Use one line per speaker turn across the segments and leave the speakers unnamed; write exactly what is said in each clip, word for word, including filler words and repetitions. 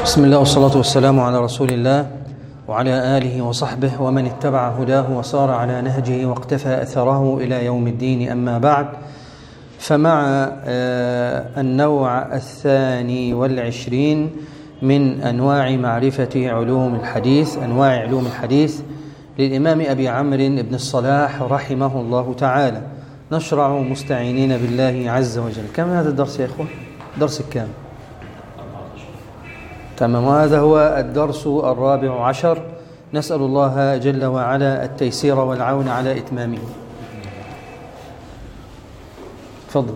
بسم الله والصلاة والسلام على رسول الله وعلى آله وصحبه ومن اتبع هداه وصار على نهجه واقتفى أثره إلى يوم الدين. أما بعد، فمع النوع الثاني والعشرين من أنواع معرفة علوم الحديث أنواع علوم الحديث للإمام أبي عمرو بن الصلاح رحمه الله تعالى، نشرع مستعينين بالله عز وجل. كم هذا الدرس يا إخوة؟ درس الكام؟ تمام، وهذا هو الدرس الرابع عشر. نسأل الله جل وعلا التيسير والعون على إتمامه. تفضل.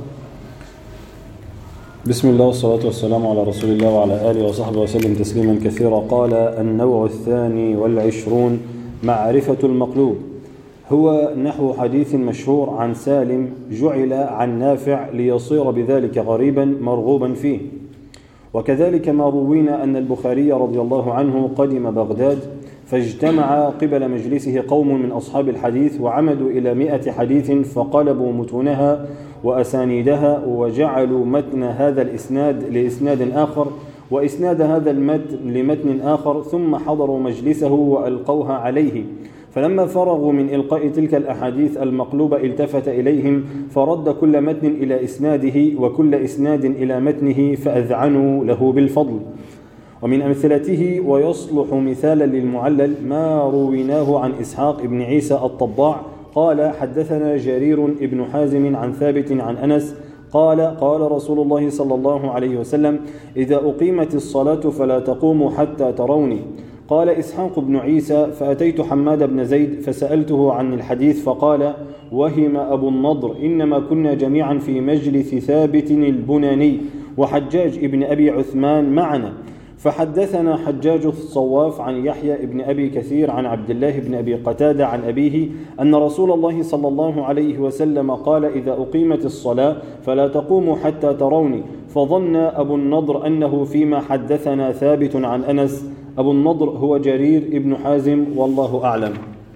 بسم الله والصلاة والسلام على رسول الله وعلى آله وصحبه وسلم تسليما كثيرا. قال النوع الثاني والعشرون معرفة المقلوب، هو نحو حديث مشهور عن سالم جعل عن نافع ليصير بذلك غريبا مرغوبا فيه. وكذلك ما روينا أن البخاري رضي الله عنه قدم بغداد فاجتمع قبل مجلسه قوم من أصحاب الحديث وعمدوا إلى مئة حديث فقلبوا متونها وأسانيدها وجعلوا متن هذا الإسناد لإسناد آخر وإسناد هذا المتن لمتن آخر، ثم حضروا مجلسه وألقوها عليه. فلما فرغوا من إلقاء تلك الأحاديث المقلوبة التفت إليهم فرد كل متن إلى إسناده وكل إسناد إلى متنه فأذعنوا له بالفضل. ومن أمثلته ويصلح مثالا للمعلل ما رويناه عن إسحاق بن عيسى الطباع قال حدثنا جرير بن حازم عن ثابت عن أنس قال قال رسول الله صلى الله عليه وسلم إذا أقيمت الصلاة فلا تقوموا حتى تروني. قال إسحاق بن عيسى فأتيت حماد بن زيد فسألته عن الحديث فقال وهم أبو النضر إنما كنا جميعا في مجلس ثابت البناني وحجاج ابن أبي عثمان معنا. فحدثنا حجاج الصواف عن يحيى ابن أبي كثير عن عبد الله بن أبي قتادة عن أبيه أن رسول الله صلى الله عليه وسلم قال إذا أقيمت الصلاة فلا تقوموا حتى تروني. فظن أبو النضر أنه فيما حدثنا ثابت عن أنس. أبو النضر هو جرير ابن حازم والله أعلم.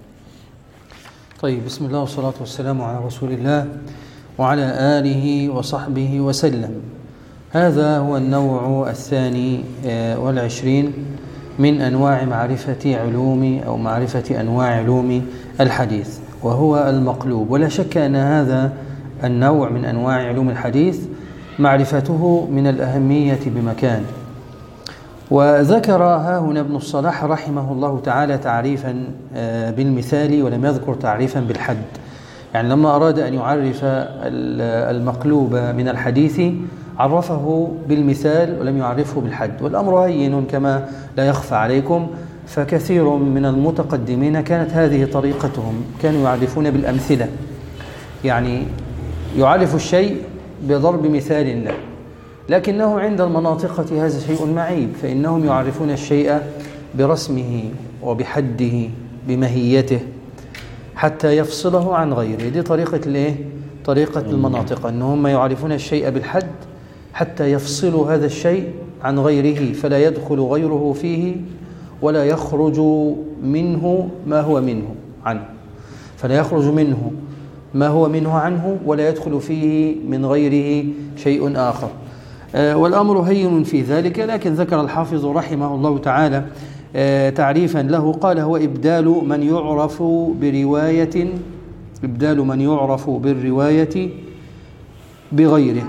طيب، بسم الله والصلاة والسلام على رسول الله وعلى آله وصحبه وسلم. هذا هو النوع الثاني والعشرين من أنواع معرفة علوم أو معرفة أنواع علوم الحديث، وهو المقلوب. ولا شك أن هذا النوع من أنواع علوم الحديث معرفته من الأهمية بمكان. وذكر ها هنا ابن الصلاح رحمه الله تعالى تعريفا بالمثال ولم يذكر تعريفا بالحد. يعني لما أراد أن يعرف المقلوب من الحديث عرفه بالمثال ولم يعرفه بالحد، والأمر هين كما لا يخفى عليكم. فكثير من المتقدمين كانت هذه طريقتهم، كانوا يعرفون بالأمثلة، يعني يعرف الشيء بضرب مثال له، لكنه عند المناطقة هذا شيء معيب، فإنهم يعرفون الشيء برسمه وبحده بمهيته حتى يفصله عن غيره. دي طريقة الايه؟ طريقة المناطق، أنهم يعرفون الشيء بالحد حتى يفصلوا هذا الشيء عن غيره، فلا يدخل غيره فيه ولا يخرج منه ما هو منه عنه فلا يخرج منه ما هو منه عنه ولا يدخل فيه من غيره شيء آخر. والأمر هين في ذلك، لكن ذكر الحافظ رحمه الله تعالى تعريفا له قال هو إبدال من يعرف برواية إبدال من يعرف بالرواية بغيره.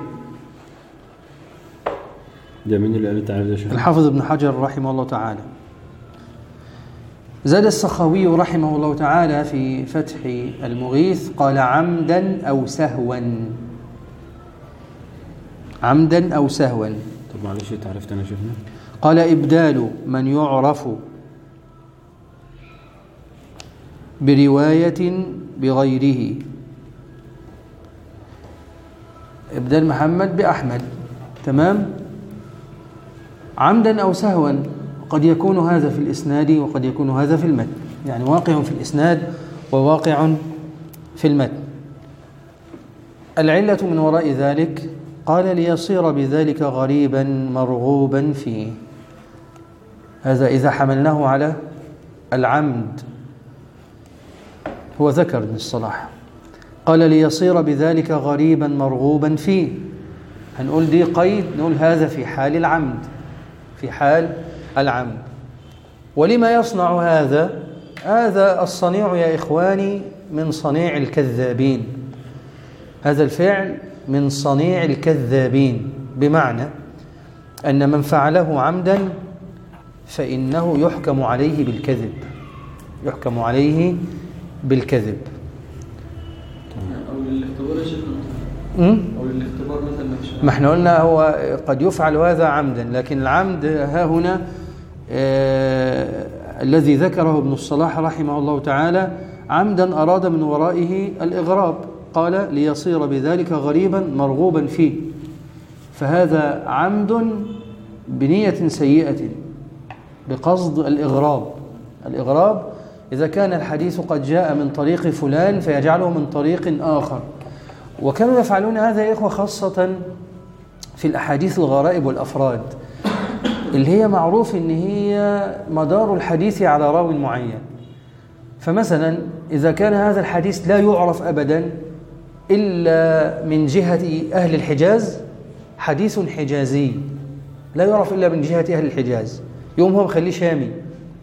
ده من اللي قال تعالى
الحافظ ابن حجر رحمه الله تعالى. زاد السخاوي رحمه الله تعالى في فتح المغيث قال عمدا أو سهوا عمدا أو سهوا.
طب معلش تعرفت أنا شفنا.
قال إبدال من يعرف برواية بغيره، إبدال محمد بأحمد، تمام، عمدا أو سهوا. قد يكون هذا في الإسناد وقد يكون هذا في المتن، يعني واقع في الإسناد وواقع في المتن. العلة من وراء ذلك قال ليصير بذلك غريبا مرغوبا فيه. هذا إذا حملناه على العمد، هو ذكر ابن الصلاح قال ليصير بذلك غريبا مرغوبا فيه. هنقول دي قيد، نقول هذا في حال العمد، في حال العمد. ولما يصنع هذا؟ هذا الصنيع يا إخواني من صنيع الكذابين، هذا الفعل من صنيع الكذابين، بمعنى أن من فعله عمدا فإنه يحكم عليه بالكذب، يحكم عليه بالكذب.
أو للاختبار يا شيخنا، أو للاختبار مثلا نفسه.
ما احنا قلنا هو قد يفعل هذا عمدا، لكن العمد ها هنا آه الذي ذكره ابن الصلاح رحمه الله تعالى عمدا أراد من ورائه الإغراب، قال ليصير بذلك غريبا مرغوبا فيه، فهذا عمد بنية سيئة بقصد الإغراب. الإغراب إذا كان الحديث قد جاء من طريق فلان فيجعله من طريق آخر، وكانوا يفعلون هذا يا إخوة خاصة في الأحاديث الغرائب والأفراد اللي هي معروف إن هي مدار الحديث على راو معين. فمثلا إذا كان هذا الحديث لا يعرف أبدا إلا من جهة أهل الحجاز، حديث حجازي لا يعرف إلا من جهة أهل الحجاز، يوم هو مخليه شامي.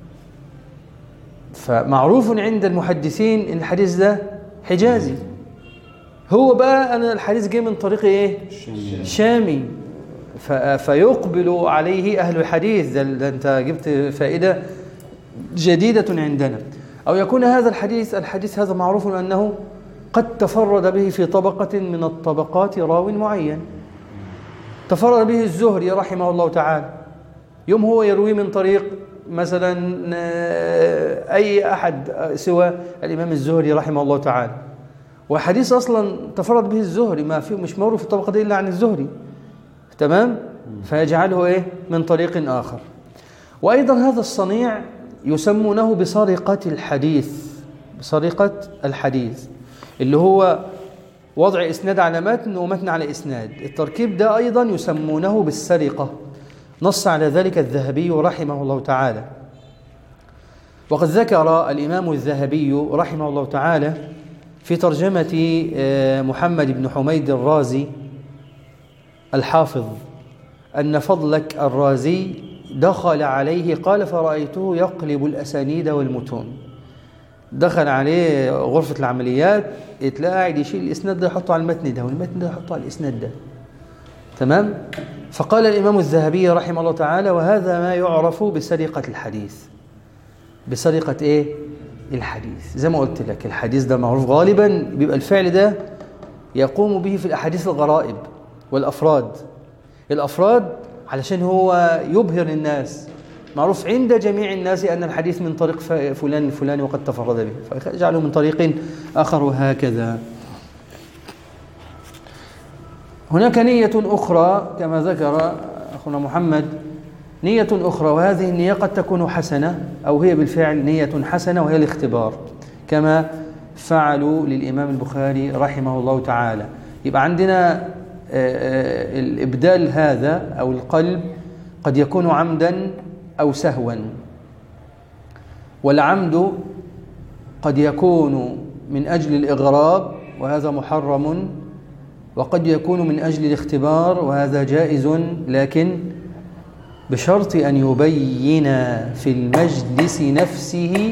فمعروف عند المحدثين إن الحديث ده حجازي، هو بقى أنا الحديث جاي من طريق إيه؟ شامي، فيقبل عليه أهل الحديث، ده, ده أنت جبت فائدة جديدة عندنا. أو يكون هذا الحديث الحديث هذا معروف أنه قد تفرد به في طبقة من الطبقات راو معين، تفرد به الزهري رحمه الله تعالى، يوم هو يروي من طريق مثلا أي أحد سوى الإمام الزهري رحمه الله تعالى، وحديث أصلا تفرد به الزهري ما فيه مش معروف في الطبقة دي إلا عن الزهري، تمام؟ فيجعله إيه؟ من طريق آخر. وأيضا هذا الصنيع يسمونه بسرقة الحديث، بسرقة الحديث اللي هو وضع إسناد على متن ومتن على إسناد، التركيب ده أيضا يسمونه بالسرقة، نص على ذلك الذهبي رحمه الله تعالى. وقد ذكر الإمام الذهبي رحمه الله تعالى في ترجمة محمد بن حميد الرازي الحافظ أن فضلك الرازي دخل عليه قال فرأيته يقلب الأسانيد والمتون، دخل عليه غرفة العمليات اتلاقى قاعد يشيل الإسناد ده يحطه على المتن ده والمتن ده يحطه على الإسناد ده، تمام؟ فقال الإمام الذهبي رحمه الله تعالى وهذا ما يعرف بسرقة الحديث. بسرقة إيه؟ الحديث. زي ما قلت لك الحديث ده معروف غالبا بيبقى الفعل ده يقوم به في الأحاديث الغرائب والأفراد. الأفراد علشان هو يبهر الناس، معروف عند جميع الناس أن الحديث من طريق فلان الفلاني وقد تفرد به، فيجعله من طريق آخر وهكذا. هناك نية أخرى كما ذكر أخونا محمد، نية أخرى، وهذه النية قد تكون حسنة أو هي بالفعل نية حسنة وهي الاختبار، كما فعلوا للإمام البخاري رحمه الله تعالى. يبقى عندنا الإبدال هذا أو القلب قد يكون عمدا أو سهوا، والعمد قد يكون من أجل الإغراب وهذا محرم، وقد يكون من أجل الاختبار وهذا جائز، لكن بشرط أن يبين في المجلس نفسه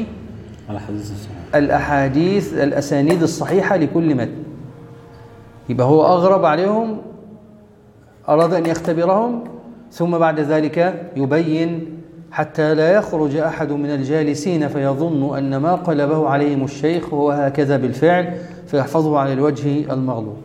الأحاديث الأسانيد الصحيحة لكل متن. يبقى هو أغرب عليهم، أراد أن يختبرهم، ثم بعد ذلك يبين حتى لا يخرج أحد من الجالسين فيظن أن ما قلبه عليهم الشيخ وهو هكذا بالفعل فيحفظه على الوجه المغلوط.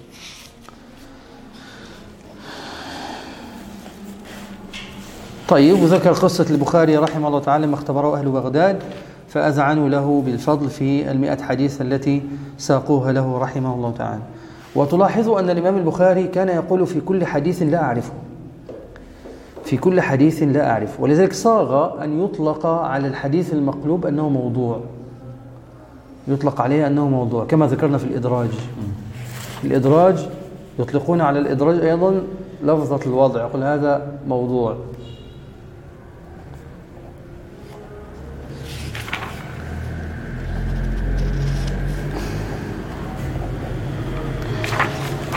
طيب، وذكر قصة البخاري رحمه الله تعالى ما اختبره أهل بغداد فأذعنوا له بالفضل في المئة حديث التي ساقوها له رحمه الله تعالى. وتلاحظوا أن الإمام البخاري كان يقول في كل حديث لا أعرفه، في كل حديث لا أعرفه، ولذلك صاغ أن يطلق على الحديث المقلوب أنه موضوع، يطلق عليه أنه موضوع كما ذكرنا في الإدراج. الإدراج يطلقون على الإدراج أيضا لفظة الوضع، يقول هذا موضوع.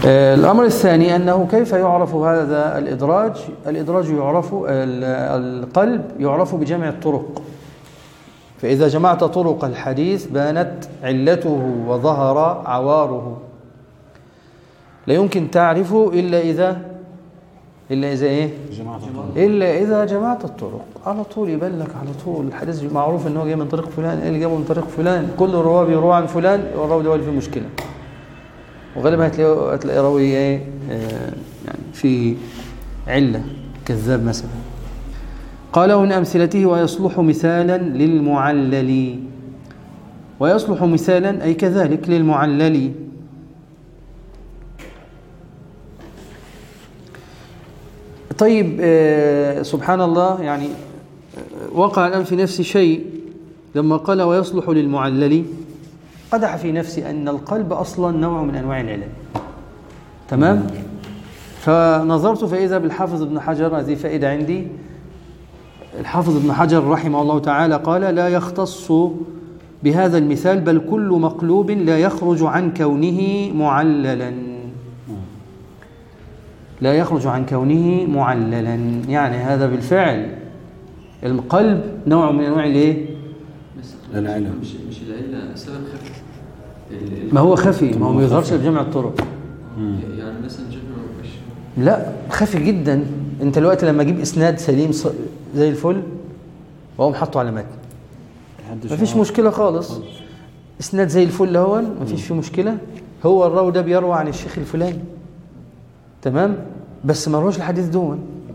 الأمر الثاني أنه كيف يعرف هذا الإدراج؟ الإدراج يعرف، القلب يعرف بجمع الطرق، فإذا جمعت طرق الحديث بانت علته وظهر عواره. لا يمكن تعرفه إلا إذا إلا إذا إيه؟ إلا إذا جمعت الطرق. على طول يبان لك على طول الحديث معروف أنه جاي من طريق فلان، إيه اللي جابه من طريق فلان، كل الرواه بيروى عن فلان، والراوي ده فيه مشكلة، وغالبا هتلاقي هتلاقي راوي إيه يعني في علة، كذاب مثلا. قال ومن أمثلته ويصلح مثالا للمعلل، ويصلح مثالا أي كذلك للمعلل. طيب آه سبحان الله، يعني وقع الآن في نفسي شيء لما قال ويصلح للمعلل، قدح في نفسي أن القلب أصلا نوع من أنواع العلل. تمام؟ فنظرت فإذا بالحافظ ابن حجر، هذه فائدة عندي، الحافظ ابن حجر رحمه الله تعالى قال لا يختص بهذا المثال بل كل مقلوب لا يخرج عن كونه معللا، لا يخرج عن كونه معللا، يعني هذا بالفعل القلب نوع من انواع الايه؟
العلة. مش مش العلة سبب خفي،
ما هو خفي، ما هو ما يظهرش بجمع الطرق.
يعني مثلا جبنا مش
لا خفي جدا. انت الوقت لما اجيب اسناد سليم زي الفل واقوم حاطه على متن ما فيش مشكله خالص، اسناد زي الفل هون ما فيش فيه مشكله، هو الراوي ده بيروى عن الشيخ الفلاني، تمام، بس ما روش الحديث دون.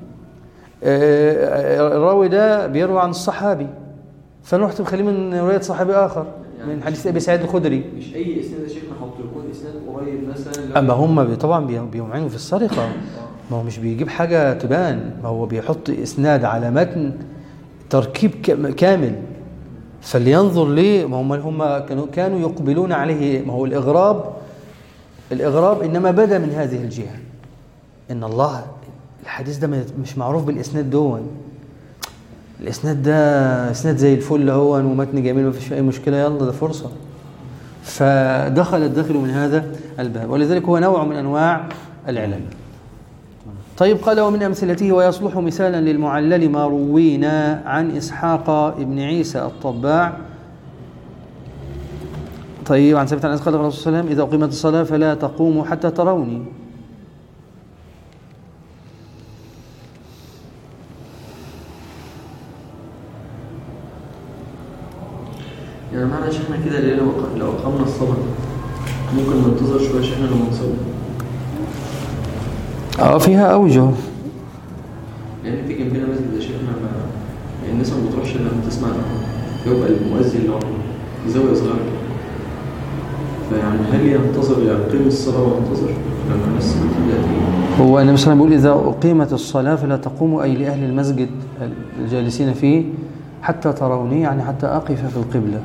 الراوي ده بيروى عن الصحابي، فانا رحت مخليه من روايه صحابي اخر، يعني من حديث ابي سعيد الخدري.
مش اي اسناد يا شيخ نحط يكون اسناد قريب مثلا.
اما هم طبعا بيمعنوا في السرقه، ما هو مش بيجيب حاجه تبان، ما هو بيحط اسناد على متن تركيب كامل، فلينظر ليه. ما هم هم كانوا كانوا يقبلون عليه. ما هو الاغراب الاغراب انما بدا من هذه الجهه، ان الله الحديث ده مش معروف بالاسناد دون، الاسناد ده اسناد زي الفل هو ومتن جميل ما فيش اي مشكله، يلا ده فرصه. فدخل الداخل من هذا الباب، ولذلك هو نوع من انواع العلل. طيب قال ومن امثلته ويصلح مثالا للمعلل ما روينا عن اسحاق ابن عيسى الطباع. طيب عن ثابت عن انس قال الرسول صلى الله عليه وسلم اذا اقيمت الصلاه فلا تقوموا حتى تروني.
يعني معنى شيخنا كده ليه لو لو اقمنا الصلاه ممكن ننتظر شويه شيخنا لما نصلي؟
اه فيها اوجه،
يعني في جنبنا مسجد يا شيخنا الناس ما بتروحش لما تسمع يبقى المؤذن اللي هو في زاويه صغيره، فيعني هل ينتظر يقيم الصلاه وينتظر لما الناس تبدا تيجي؟
هو النبي صلى الله عليه وسلم بيقول اذا اقيمت الصلاه فلا تقوموا، اي لاهل المسجد الجالسين فيه، حتى تروني، يعني حتى اقف في القبله.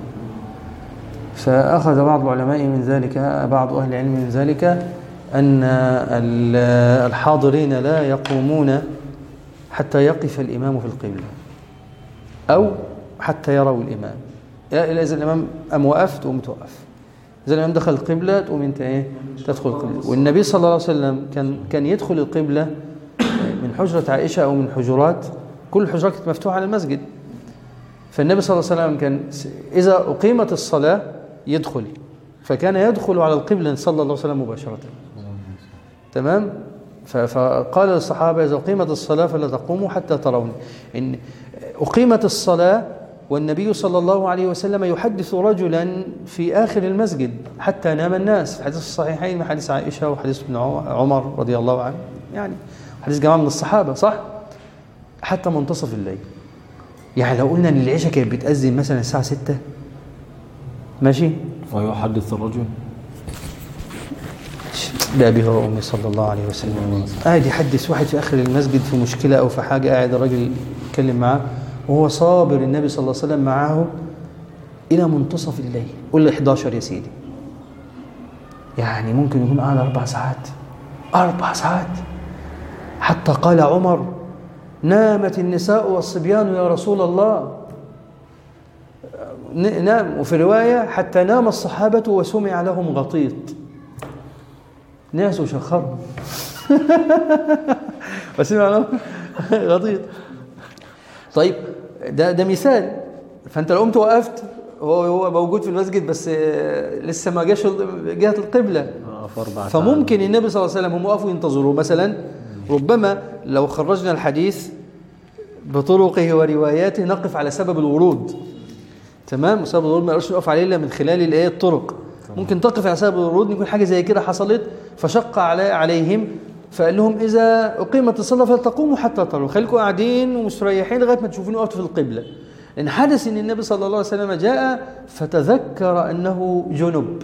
فاخذ بعض العلماء من ذلك، بعض اهل العلم من ذلك، أن الحاضرين لا يقومون حتى يقف الإمام في القبلة أو حتى يروا الإمام. إذا الإمام أم وقف تقوم توقف، إذا الإمام دخل القبلة تقوم أنت إيه تدخل القبلة. والنبي صلى الله عليه وسلم كان كان يدخل القبلة من حجرة عائشة أو من حجرات، كل الحجرات كانت مفتوحة على المسجد، فالنبي صلى الله عليه وسلم كان إذا أقيمت الصلاة يدخل، فكان يدخل على القبلة صلى الله عليه وسلم مباشرة. تمام؟ فقال للصحابة إذا أقيمت الصلاة فلا تقوموا حتى تروني. إن أقيمت الصلاة والنبي صلى الله عليه وسلم يحدث رجلا في آخر المسجد حتى نام الناس، في حديث الصحيحين من حديث عائشة وحديث ابن عمر رضي الله عنه، يعني حديث جماعة من الصحابة، صح؟ حتى منتصف الليل. يعني لو قلنا أن العشاء كانت بتأذن مثلا الساعة ستة، ماشي؟
ويحدث الرجل
بأبي هو أمي صلى الله عليه وسلم، قاعد يحدث واحد في آخر المسجد في مشكلة أو في حاجة، قاعد الراجل يتكلم معاه وهو صابر النبي صلى الله عليه وسلم معاه إلى منتصف الليل، قل له إحدى عشر يا سيدي، يعني ممكن يكون قاعد أربع ساعات أربع ساعات حتى قال عمر نامت النساء والصبيان يا رسول الله، نام. وفي رواية حتى نام الصحابة وسمع لهم غطيط، ناس وشخرهم وسمع له غطيط. طيب ده ده مثال. فانت لو قمت وقفت هو هو موجود في المسجد بس لسه ما جاش جهه القبله، فممكن النبي صلى الله عليه وسلم هم وقفوا ينتظروا مثلا. ربما لو خرجنا الحديث بطرقه ورواياته نقف على سبب الورود، تمام؟ وسبب الورود ما نقدرش نقف عليه الا من خلال الايه الطرق. ممكن تقف على سبب الورود، يكون حاجه زي كده حصلت فشق على عليهم، فقال لهم اذا اقيمت الصلاه فلا تقوموا حتى تروا، خليكم قاعدين ومستريحين لغايه ما تشوفوني وقفت في القبله. لان حدث ان النبي صلى الله عليه وسلم جاء فتذكر انه جنب.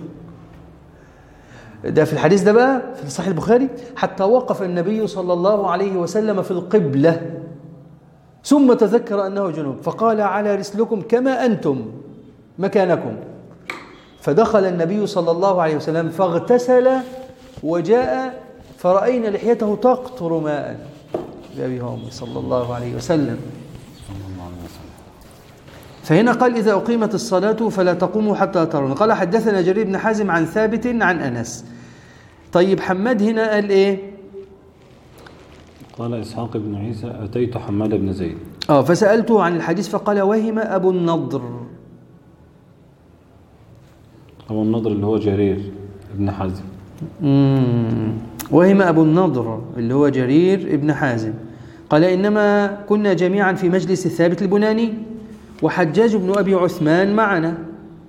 ده في الحديث ده بقى في صحيح البخاري، حتى وقف النبي صلى الله عليه وسلم في القبله ثم تذكر انه جنب فقال على رسلكم كما انتم مكانكم. فدخل النبي صلى الله عليه وسلم فاغتسل وجاء فرأينا لحيته تقطر ماء بأبي وأمي صلى الله عليه وسلم. فهنا قال إذا أقيمت الصلاة فلا تقوموا حتى ترون. قال حدثنا جرير بن حازم عن ثابت عن أنس. طيب حماد هنا قال إيه؟
قال إسحاق بن عيسى أتيت حماد بن زيد
آه فسألته عن الحديث فقال وهم أبو النضر.
أبو النضر اللي هو جرير بن حازم.
مم. وهم أبو النضر اللي هو جرير ابن حازم. قال إنما كنا جميعا في مجلس ثابت البناني وحجاج بن أبي عثمان معنا.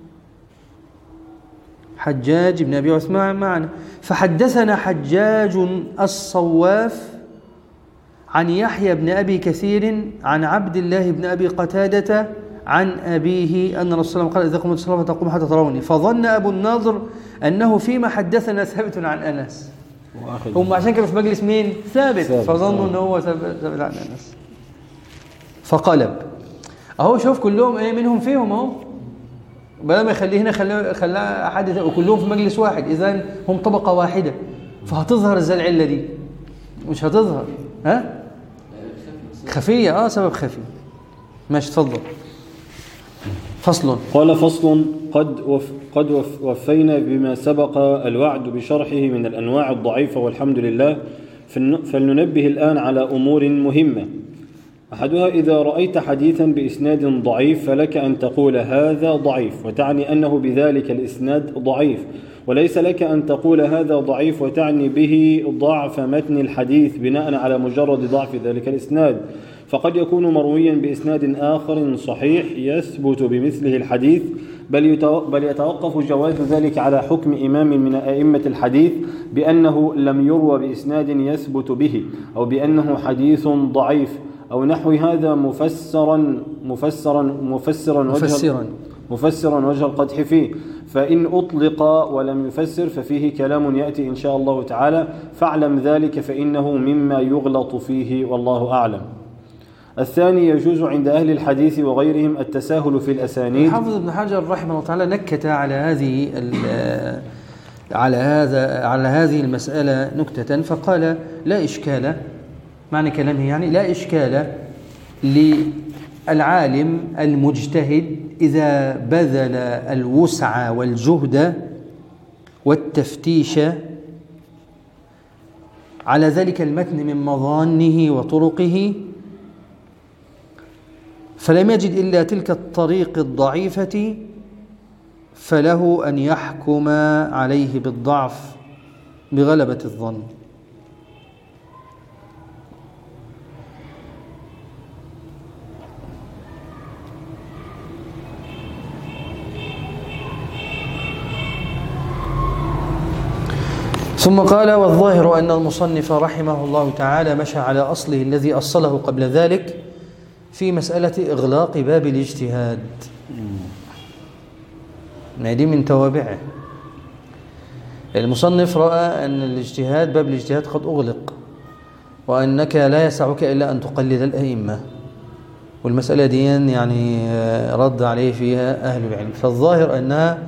حجاج بن أبي عثمان معنا فحدثنا حجاج الصواف عن يحيى بن أبي كثير عن عبد الله بن أبي قتادة عن أبيه أن رسول الله قال إذا قمت الصلاة فتقوم حتى تروني. فظن أبو الناظر أنه فيما حدثنا ثابت عن أنس. هم عشان كانوا في مجلس مين؟ ثابت, ثابت. فظنوا أنه هو ثابت عن أنس فقلب. أهو شوف كلهم إيه منهم فيهم أهو، بدل ما يخليه هنا خلاه خلاه حد وكلهم في مجلس واحد، إذن هم طبقة واحدة. فهتظهر إزاي العلة دي؟ مش هتظهر. ها؟ خفية. آه سبب خفي. ماشي تفضل. فصل.
قال فصل قد وف قد وف وفينا بما سبق الوعد بشرحه من الأنواع الضعيفة والحمد لله، فلننبه الآن على أمور مهمة. أحدها إذا رأيت حديثا بإسناد ضعيف فلك أن تقول هذا ضعيف وتعني أنه بذلك الإسناد ضعيف، وليس لك أن تقول هذا ضعيف وتعني به ضعف متن الحديث بناء على مجرد ضعف ذلك الإسناد، فقد يكون مرويا بإسناد آخر صحيح يثبت بمثله الحديث، بل يتوقف جواز ذلك على حكم إمام من أئمة الحديث بأنه لم يروى بإسناد يثبت به، أو بأنه حديث ضعيف أو نحو هذا مفسرا مفسرا مفسرا
مفسرا
مفسرا وجه القدح فيه. فإن أطلق ولم يفسر ففيه كلام يأتي إن شاء الله تعالى، فاعلم ذلك فإنه مما يغلط فيه والله أعلم. الثاني يجوز عند أهل الحديث وغيرهم التساهل في الأسانيد.
حافظ ابن حجر رحمه الله تعالى نكت على هذه على هذا على هذه المسألة نكتة فقال لا إشكال، معنى كلامه يعني لا إشكال للعالم المجتهد إذا بذل الوسع والجهد والتفتيش على ذلك المتن من مظانه وطرقه فلم يجد إلا تلك الطريق الضعيفة، فله أن يحكم عليه بالضعف بغلبة الظن. ثم قال والظاهر أن المصنف رحمه الله تعالى مشى على أصله الذي أصله قبل ذلك في مسألة إغلاق باب الاجتهاد. دي من توابعه. المصنف رأى أن الاجتهاد باب الاجتهاد قد أغلق، وأنك لا يسعك إلا أن تقلد الأئمة، والمسألة دي يعني رد عليه فيها أهل العلم. فالظاهر أنها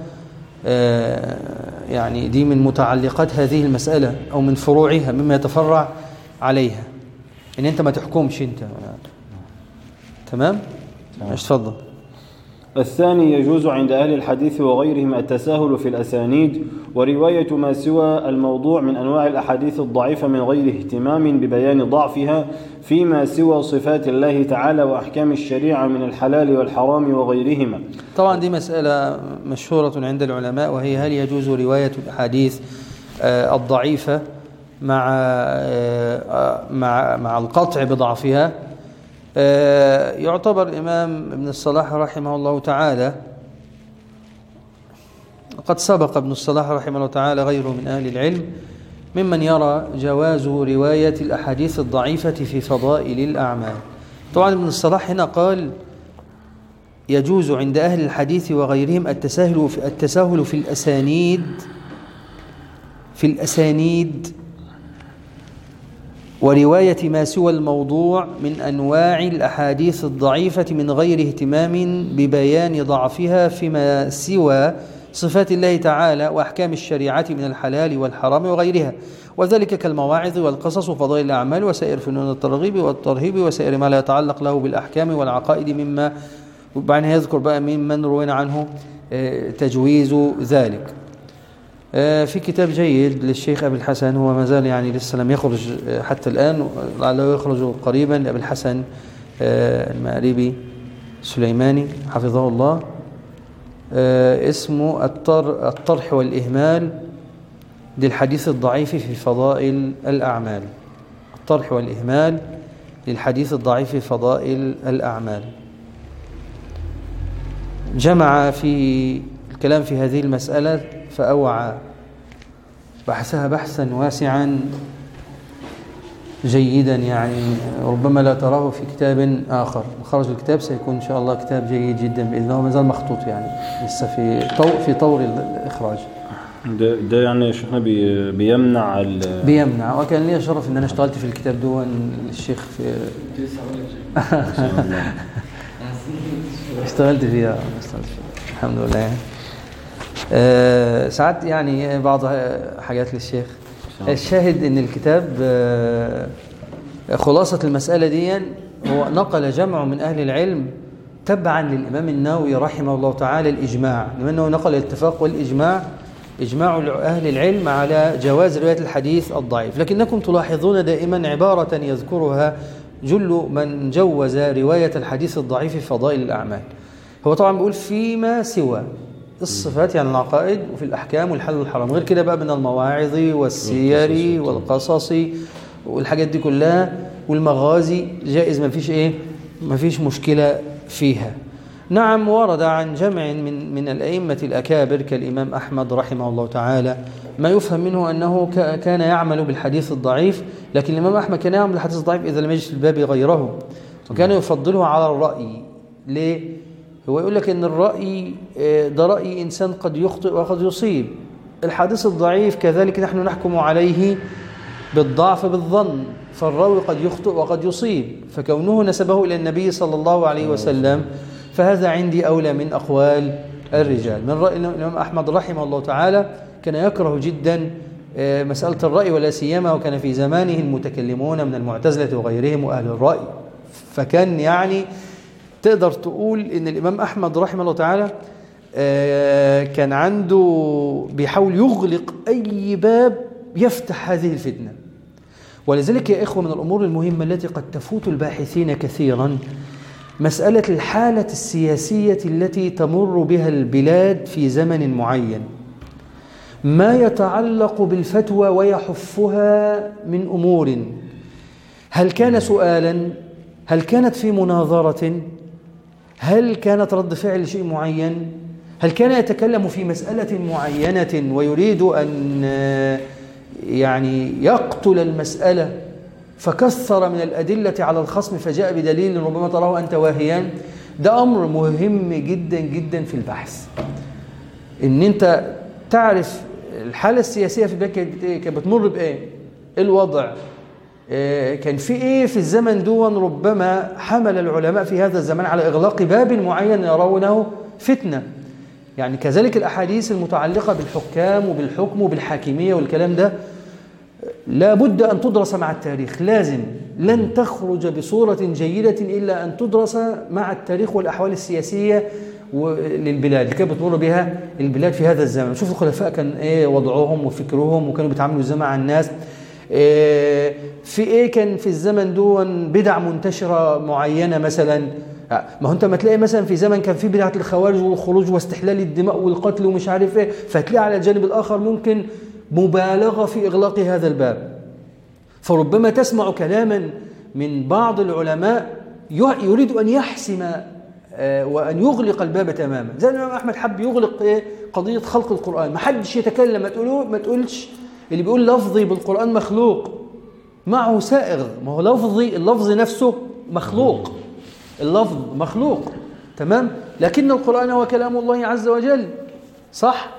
يعني دي من متعلقات هذه المسألة أو من فروعها مما يتفرع عليها، إن أنت ما تحكمش أنت. تمام؟ مش تفضل.
الثاني يجوز عند أهل الحديث وغيرهم التساهل في الأسانيد ورواية ما سوى الموضوع من أنواع الأحاديث الضعيفة من غير اهتمام ببيان ضعفها فيما سوى صفات الله تعالى وأحكام الشريعة من الحلال والحرام وغيرهما.
طبعا دي مسألة مشهورة عند العلماء، وهي هل يجوز رواية الأحاديث الضعيفة مع مع مع القطع بضعفها. يعتبر الإمام ابن الصلاح رحمه الله تعالى قد سبق ابن الصلاح رحمه الله تعالى غيره من أهل العلم ممن يرى جواز رواية الأحاديث الضعيفة في فضائل الأعمال. طبعا ابن الصلاح هنا قال يجوز عند أهل الحديث وغيرهم التساهل في التساهل في الأسانيد في الأسانيد ورواية ما سوى الموضوع من أنواع الأحاديث الضعيفة من غير اهتمام ببيان ضعفها فيما سوى صفات الله تعالى وأحكام الشريعة من الحلال والحرام وغيرها، وذلك كالمواعظ والقصص وفضائل الأعمال وسائر فنون الترغيب والترهيب وسائر ما لا يتعلق له بالأحكام والعقائد مما وبعدين يذكر بقى ممن روينا عنه تجويز ذلك. في كتاب جيد للشيخ أبي الحسن، هو ما زال يعني لسه لم يخرج حتى الآن، لعله يخرج قريبا، لأبي الحسن المأربي السليماني حفظه الله، اسمه الطرح والإهمال للحديث الضعيف في فضائل الأعمال. الطرح والإهمال للحديث الضعيف في فضائل الأعمال. جمع في الكلام في هذه المسألة فأوعى بحثها بحثا واسعا جيدا، يعني ربما لا تراه في كتاب آخر. خرج الكتاب سيكون إن شاء الله كتاب جيد جدا بإذن الله، ما زال مخطوط يعني لسه في طور في طور الإخراج.
ده, ده يعني شيخنا بي بيمنع
بيمنع وكان لي شرف إن أنا اشتغلت في الكتاب دون الشيخ في اشتغلت فيها الحمد لله يعني. أه ساعات يعني بعض حاجات للشيخ. الشاهد ان الكتاب أه خلاصة المسألة دي هو نقل جمع من أهل العلم تبعا للإمام النووي رحمه الله تعالى الإجماع، لأنه نقل الاتفاق والإجماع إجماع أهل العلم على جواز رواية الحديث الضعيف. لكنكم تلاحظون دائما عبارة يذكرها جل من جوز رواية الحديث الضعيف في فضائل الأعمال. هو طبعا بيقول فيما سوى الصفات يعني العقائد وفي الأحكام والحل والحرام، غير كده بقى من المواعظ والسير والقصص والحاجات دي كلها والمغازي جائز، ما فيش إيه ما فيش مشكلة فيها. نعم ورد عن جمع من من الأئمة الأكابر كالإمام أحمد رحمه الله تعالى ما يفهم منه أنه كان يعمل بالحديث الضعيف، لكن الإمام أحمد كان يعمل بالحديث الضعيف إذا لم يجد في الباب غيره، وكان يفضله على الرأي. ليه؟ هو يقول لك إن الرأي ده رأي إنسان قد يخطئ وقد يصيب، الحديث الضعيف كذلك نحن نحكم عليه بالضعف بالظن، فالراوي قد يخطئ وقد يصيب، فكونه نسبه إلى النبي صلى الله عليه وسلم فهذا عندي أولى من أقوال الرجال. من رأي الإمام أحمد رحمه الله تعالى كان يكره جدا مسألة الرأي، ولا سيما وكان في زمانه المتكلمون من المعتزلة وغيرهم وأهل الرأي، فكان يعني تقدر تقول إن الإمام أحمد رحمه الله تعالى كان عنده بيحاول يغلق أي باب يفتح هذه الفتنة. ولذلك يا إخوة من الأمور المهمة التي قد تفوت الباحثين كثيرا مسألة الحالة السياسية التي تمر بها البلاد في زمن معين، ما يتعلق بالفتوى ويحفها من أمور، هل كان سؤالا، هل كانت في مناظرة، هل كانت رد فعل شيء معين، هل كان يتكلم في مسألة معينة ويريد أن يعني يقتل المسألة فكثر من الأدلة على الخصم فجاء بدليل ربما تراه أنت واهيان. ده أمر مهم جدا جدا في البحث، إن أنت تعرف الحالة السياسية في البلاد كانت بتمر بإيه، الوضع كان في إيه في الزمن دون. ربما حمل العلماء في هذا الزمان على إغلاق باب معين يرونه فتنة. يعني كذلك الأحاديث المتعلقة بالحكام وبالحكم وبالحاكمية والكلام ده لا بد أن تدرس مع التاريخ، لازم، لن تخرج بصورة جيدة إلا أن تدرس مع التاريخ والأحوال السياسية للبلاد كيف بتمر بها البلاد في هذا الزمن. شوف الخلفاء كان إيه وضعهم وفكرهم، وكانوا بيتعاملوا ازاي مع الناس، إيه في إيه كان في الزمن دون بدع منتشرة معينة مثلا. ما هو أنت ما تلاقي مثلا في زمن كان في بدعة الخوارج والخروج واستحلال الدماء والقتل ومش عارف إيه، فتلاقي على الجانب الآخر ممكن مبالغة في إغلاق هذا الباب. فربما تسمع كلاما من بعض العلماء يريد أن يحسم وأن يغلق الباب تماما، زي الإمام أحمد حب يغلق إيه قضية خلق القرآن، ما حدش يتكلم، ما تقولوا ما تقولش اللي بيقول لفظي بالقرآن مخلوق معه سائغ، ما هو لفظي، اللفظ نفسه مخلوق، اللفظ مخلوق تمام، لكن القرآن هو كلام الله عز وجل صح.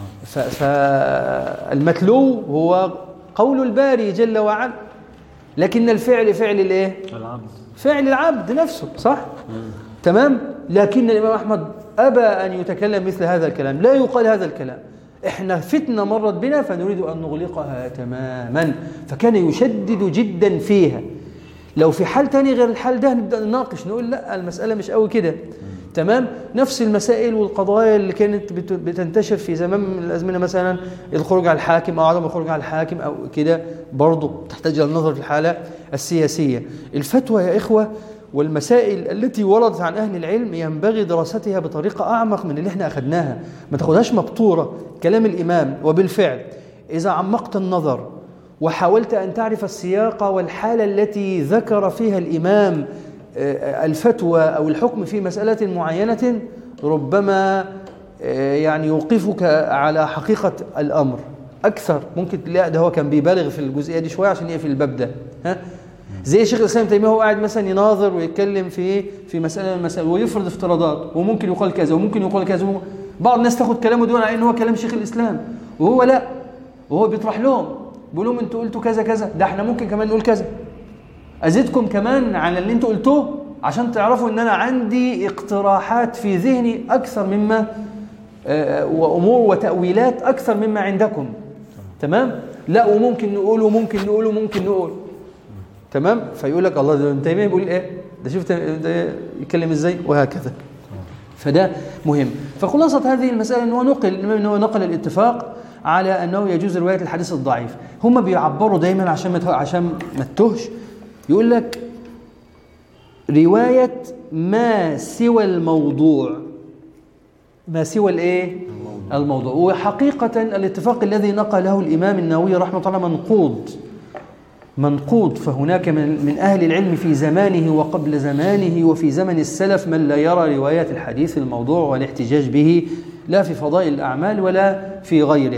فالمتلو هو قول الباري جل وعلا، لكن الفعل فعل الايه؟ العبد، فعل العبد نفسه صح. مم. تمام. لكن الإمام أحمد أبى أن يتكلم مثل هذا الكلام، لا يقال هذا الكلام، إحنا فتنة مرت بنا فنريد أن نغلقها تماما، فكان يشدد جدا فيها. لو في حال تاني غير الحال ده نبدأ نناقش نقول لا المسألة مش قوي كده. تمام. نفس المسائل والقضايا اللي كانت بتنتشر في زمان من الأزمنة، مثلا الخروج على الحاكم أو عدم الخروج على الحاكم أو كده، برضو تحتاج إلى النظر في الحالة السياسية. الفتوى يا إخوة والمسائل التي وردت عن أهل العلم ينبغي دراستها بطريقة أعمق من اللي احنا أخذناها، ما تاخدهاش مبتورة كلام الإمام. وبالفعل إذا عمقت النظر وحاولت أن تعرف السياق والحالة التي ذكر فيها الإمام الفتوى أو الحكم في مسألة معينة، ربما يعني يوقفك على حقيقة الأمر أكثر. ممكن لا ده هو كان بيبالغ في الجزئية دي شوية عشان يقفل الباب ده، ها؟ زي شيخ الإسلام تيمية هو قاعد مثلا يناظر ويتكلم في في مسألة من المسائل ويفرض افتراضات، وممكن يقال كذا وممكن يقال كذا، بعض الناس تاخد كلامه دون على إنه هو كلام شيخ الإسلام، وهو لا، وهو بيطرح لهم بيقول لهم انتوا قلتوا كذا كذا، ده احنا ممكن كمان نقول كذا، أزيدكم كمان على اللي انتوا قلتوه عشان تعرفوا ان انا عندي اقتراحات في ذهني اكثر مما آه وامور وتأويلات اكثر مما عندكم. تمام. لا وممكن نقول وممكن نقول وممكن نقول. تمام. فيقول لك الله ده انت بيقول ايه ده، شفت ده يتكلم ازاي وهكذا. فده مهم. فخلاصة هذه المسألة انه نقل انه نقل الاتفاق على انه يجوز رواية الحديث الضعيف. هم بيعبروا دايما عشان ما عشان ما تتوهش، يقول لك رواية ما سوى الموضوع، ما سوى الايه الموضوع. الموضوع. وحقيقة الاتفاق الذي نقله الإمام النووي رحمه الله منقوض منقوض فهناك من, من أهل العلم في زمانه وقبل زمانه وفي زمن السلف من لا يرى رواية الحديث الموضوع والاحتجاج به لا في فضائل الأعمال ولا في غيره.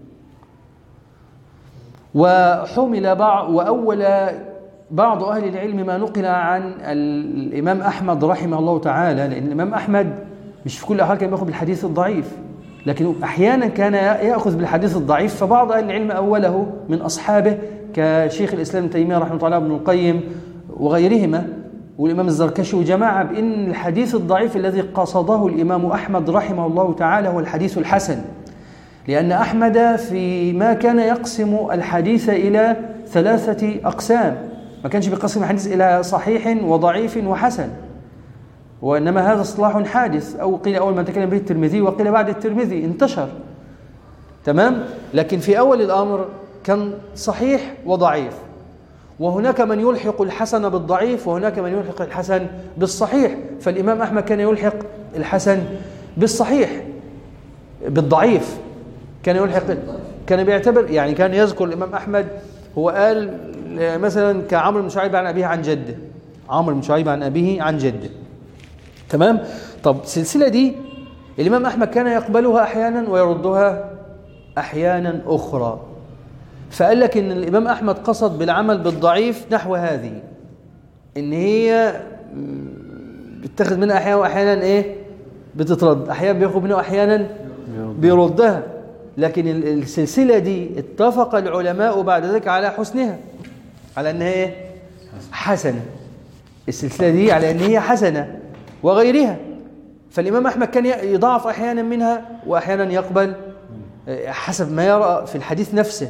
وحمل بعض وأول بعض أهل العلم ما نقل عن الإمام أحمد رحمه الله تعالى، لأن الإمام أحمد مش في كل الأحوال كان يأخذ بالحديث الضعيف، لكن أحيانا كان يأخذ بالحديث الضعيف. فبعض أهل العلم أوله من أصحابه كشيخ الإسلام ابن تيمية رحمه الله، ابن القيم وغيرهما والإمام الزركشي وجماعة، بأن الحديث الضعيف الذي قصده الإمام أحمد رحمه الله تعالى هو الحديث الحسن، لأن أحمد فيما كان يقسم الحديث إلى ثلاثة أقسام، ما كانش بيقسم الحديث إلى صحيح وضعيف وحسن، وإنما هذا اصطلاح حادث، أو قيل أول ما تكلم به الترمذي وقيل بعد الترمذي انتشر. تمام. لكن في أول الأمر كان صحيح وضعيف، وهناك من يلحق الحسن بالضعيف وهناك من يلحق الحسن بالصحيح. فالإمام أحمد كان يلحق الحسن بالصحيح بالضعيف، كان يلحق كان بيعتبر يعني كان يذكر الإمام أحمد هو قال مثلا كعمرو بن شعيب عن أبيه عن جده، عمرو بن شعيب عن أبيه عن جده. تمام. طب السلسلة دي الإمام أحمد كان يقبلها أحيانا ويردها أحيانا أخرى، فقال لك إن الإمام أحمد قصد بالعمل بالضعيف نحو هذه، إن هي بتاخذ منها أحيانا وأحيانا إيه بتترد، أحيانا بياخذ منها وأحيانا بيردها. لكن السلسلة دي اتفق العلماء بعد ذلك على حسنها، على أنها إيه حسنة، السلسلة دي على أن هي حسنة وغيرها. فالإمام أحمد كان يضاعف أحيانا منها وأحيانا يقبل حسب ما يرى في الحديث نفسه،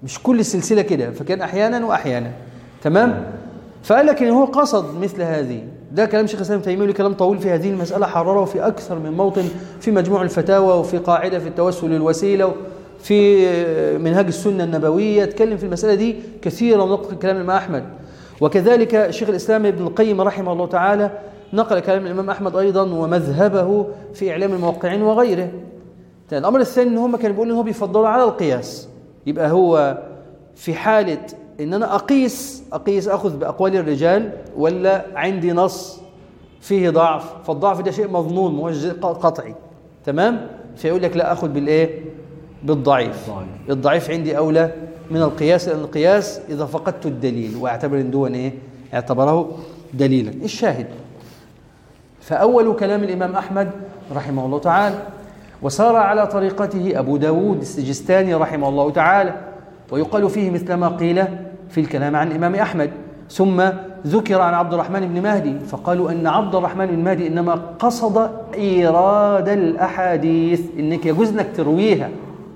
مش كل السلسلة كده، فكان أحيانا وأحيانا. تمام. فقال لك إن هو قصد مثل هذه. ده كلام شيخ الإسلام ابن تيمية، كلام طويل في هذه المسألة، حرره في أكثر من موطن في مجموع الفتاوى، وفي قاعدة في التوسل الوسيلة، في منهاج السنة النبوية، اتكلم في المسألة دي كثيرا ونقل كلام الإمام أحمد. وكذلك شيخ الإسلام ابن القيم رحمه الله تعالى نقل كلام الإمام أحمد أيضا ومذهبه في إعلام الموقعين وغيره. الأمر الثاني إن هم كانوا بيقولوا إن هو بيفضلوا على القياس. يبقى هو في حالة إن أنا أقيس أقيس أخذ بأقوال الرجال، ولا عندي نص فيه ضعف، فالضعف ده شيء مظنون مش قطعي. تمام. فيقول لك لا، أخذ بالإيه؟ بالضعيف. الضعيف عندي أولى من القياس، لأن القياس إذا فقدت الدليل، واعتبر إن دون إيه؟ اعتبره دليلا. الشاهد، فأول كلام الإمام أحمد رحمه الله تعالى، وسار على طريقته أبو داود السجستاني رحمه الله تعالى، ويقال فيه مثل ما قيل في الكلام عن الإمام أحمد. ثم ذكر عن عبد الرحمن بن مهدي، فقالوا أن عبد الرحمن بن مهدي إنما قصد إيراد الأحاديث، إنك يجوز إنك ترويها،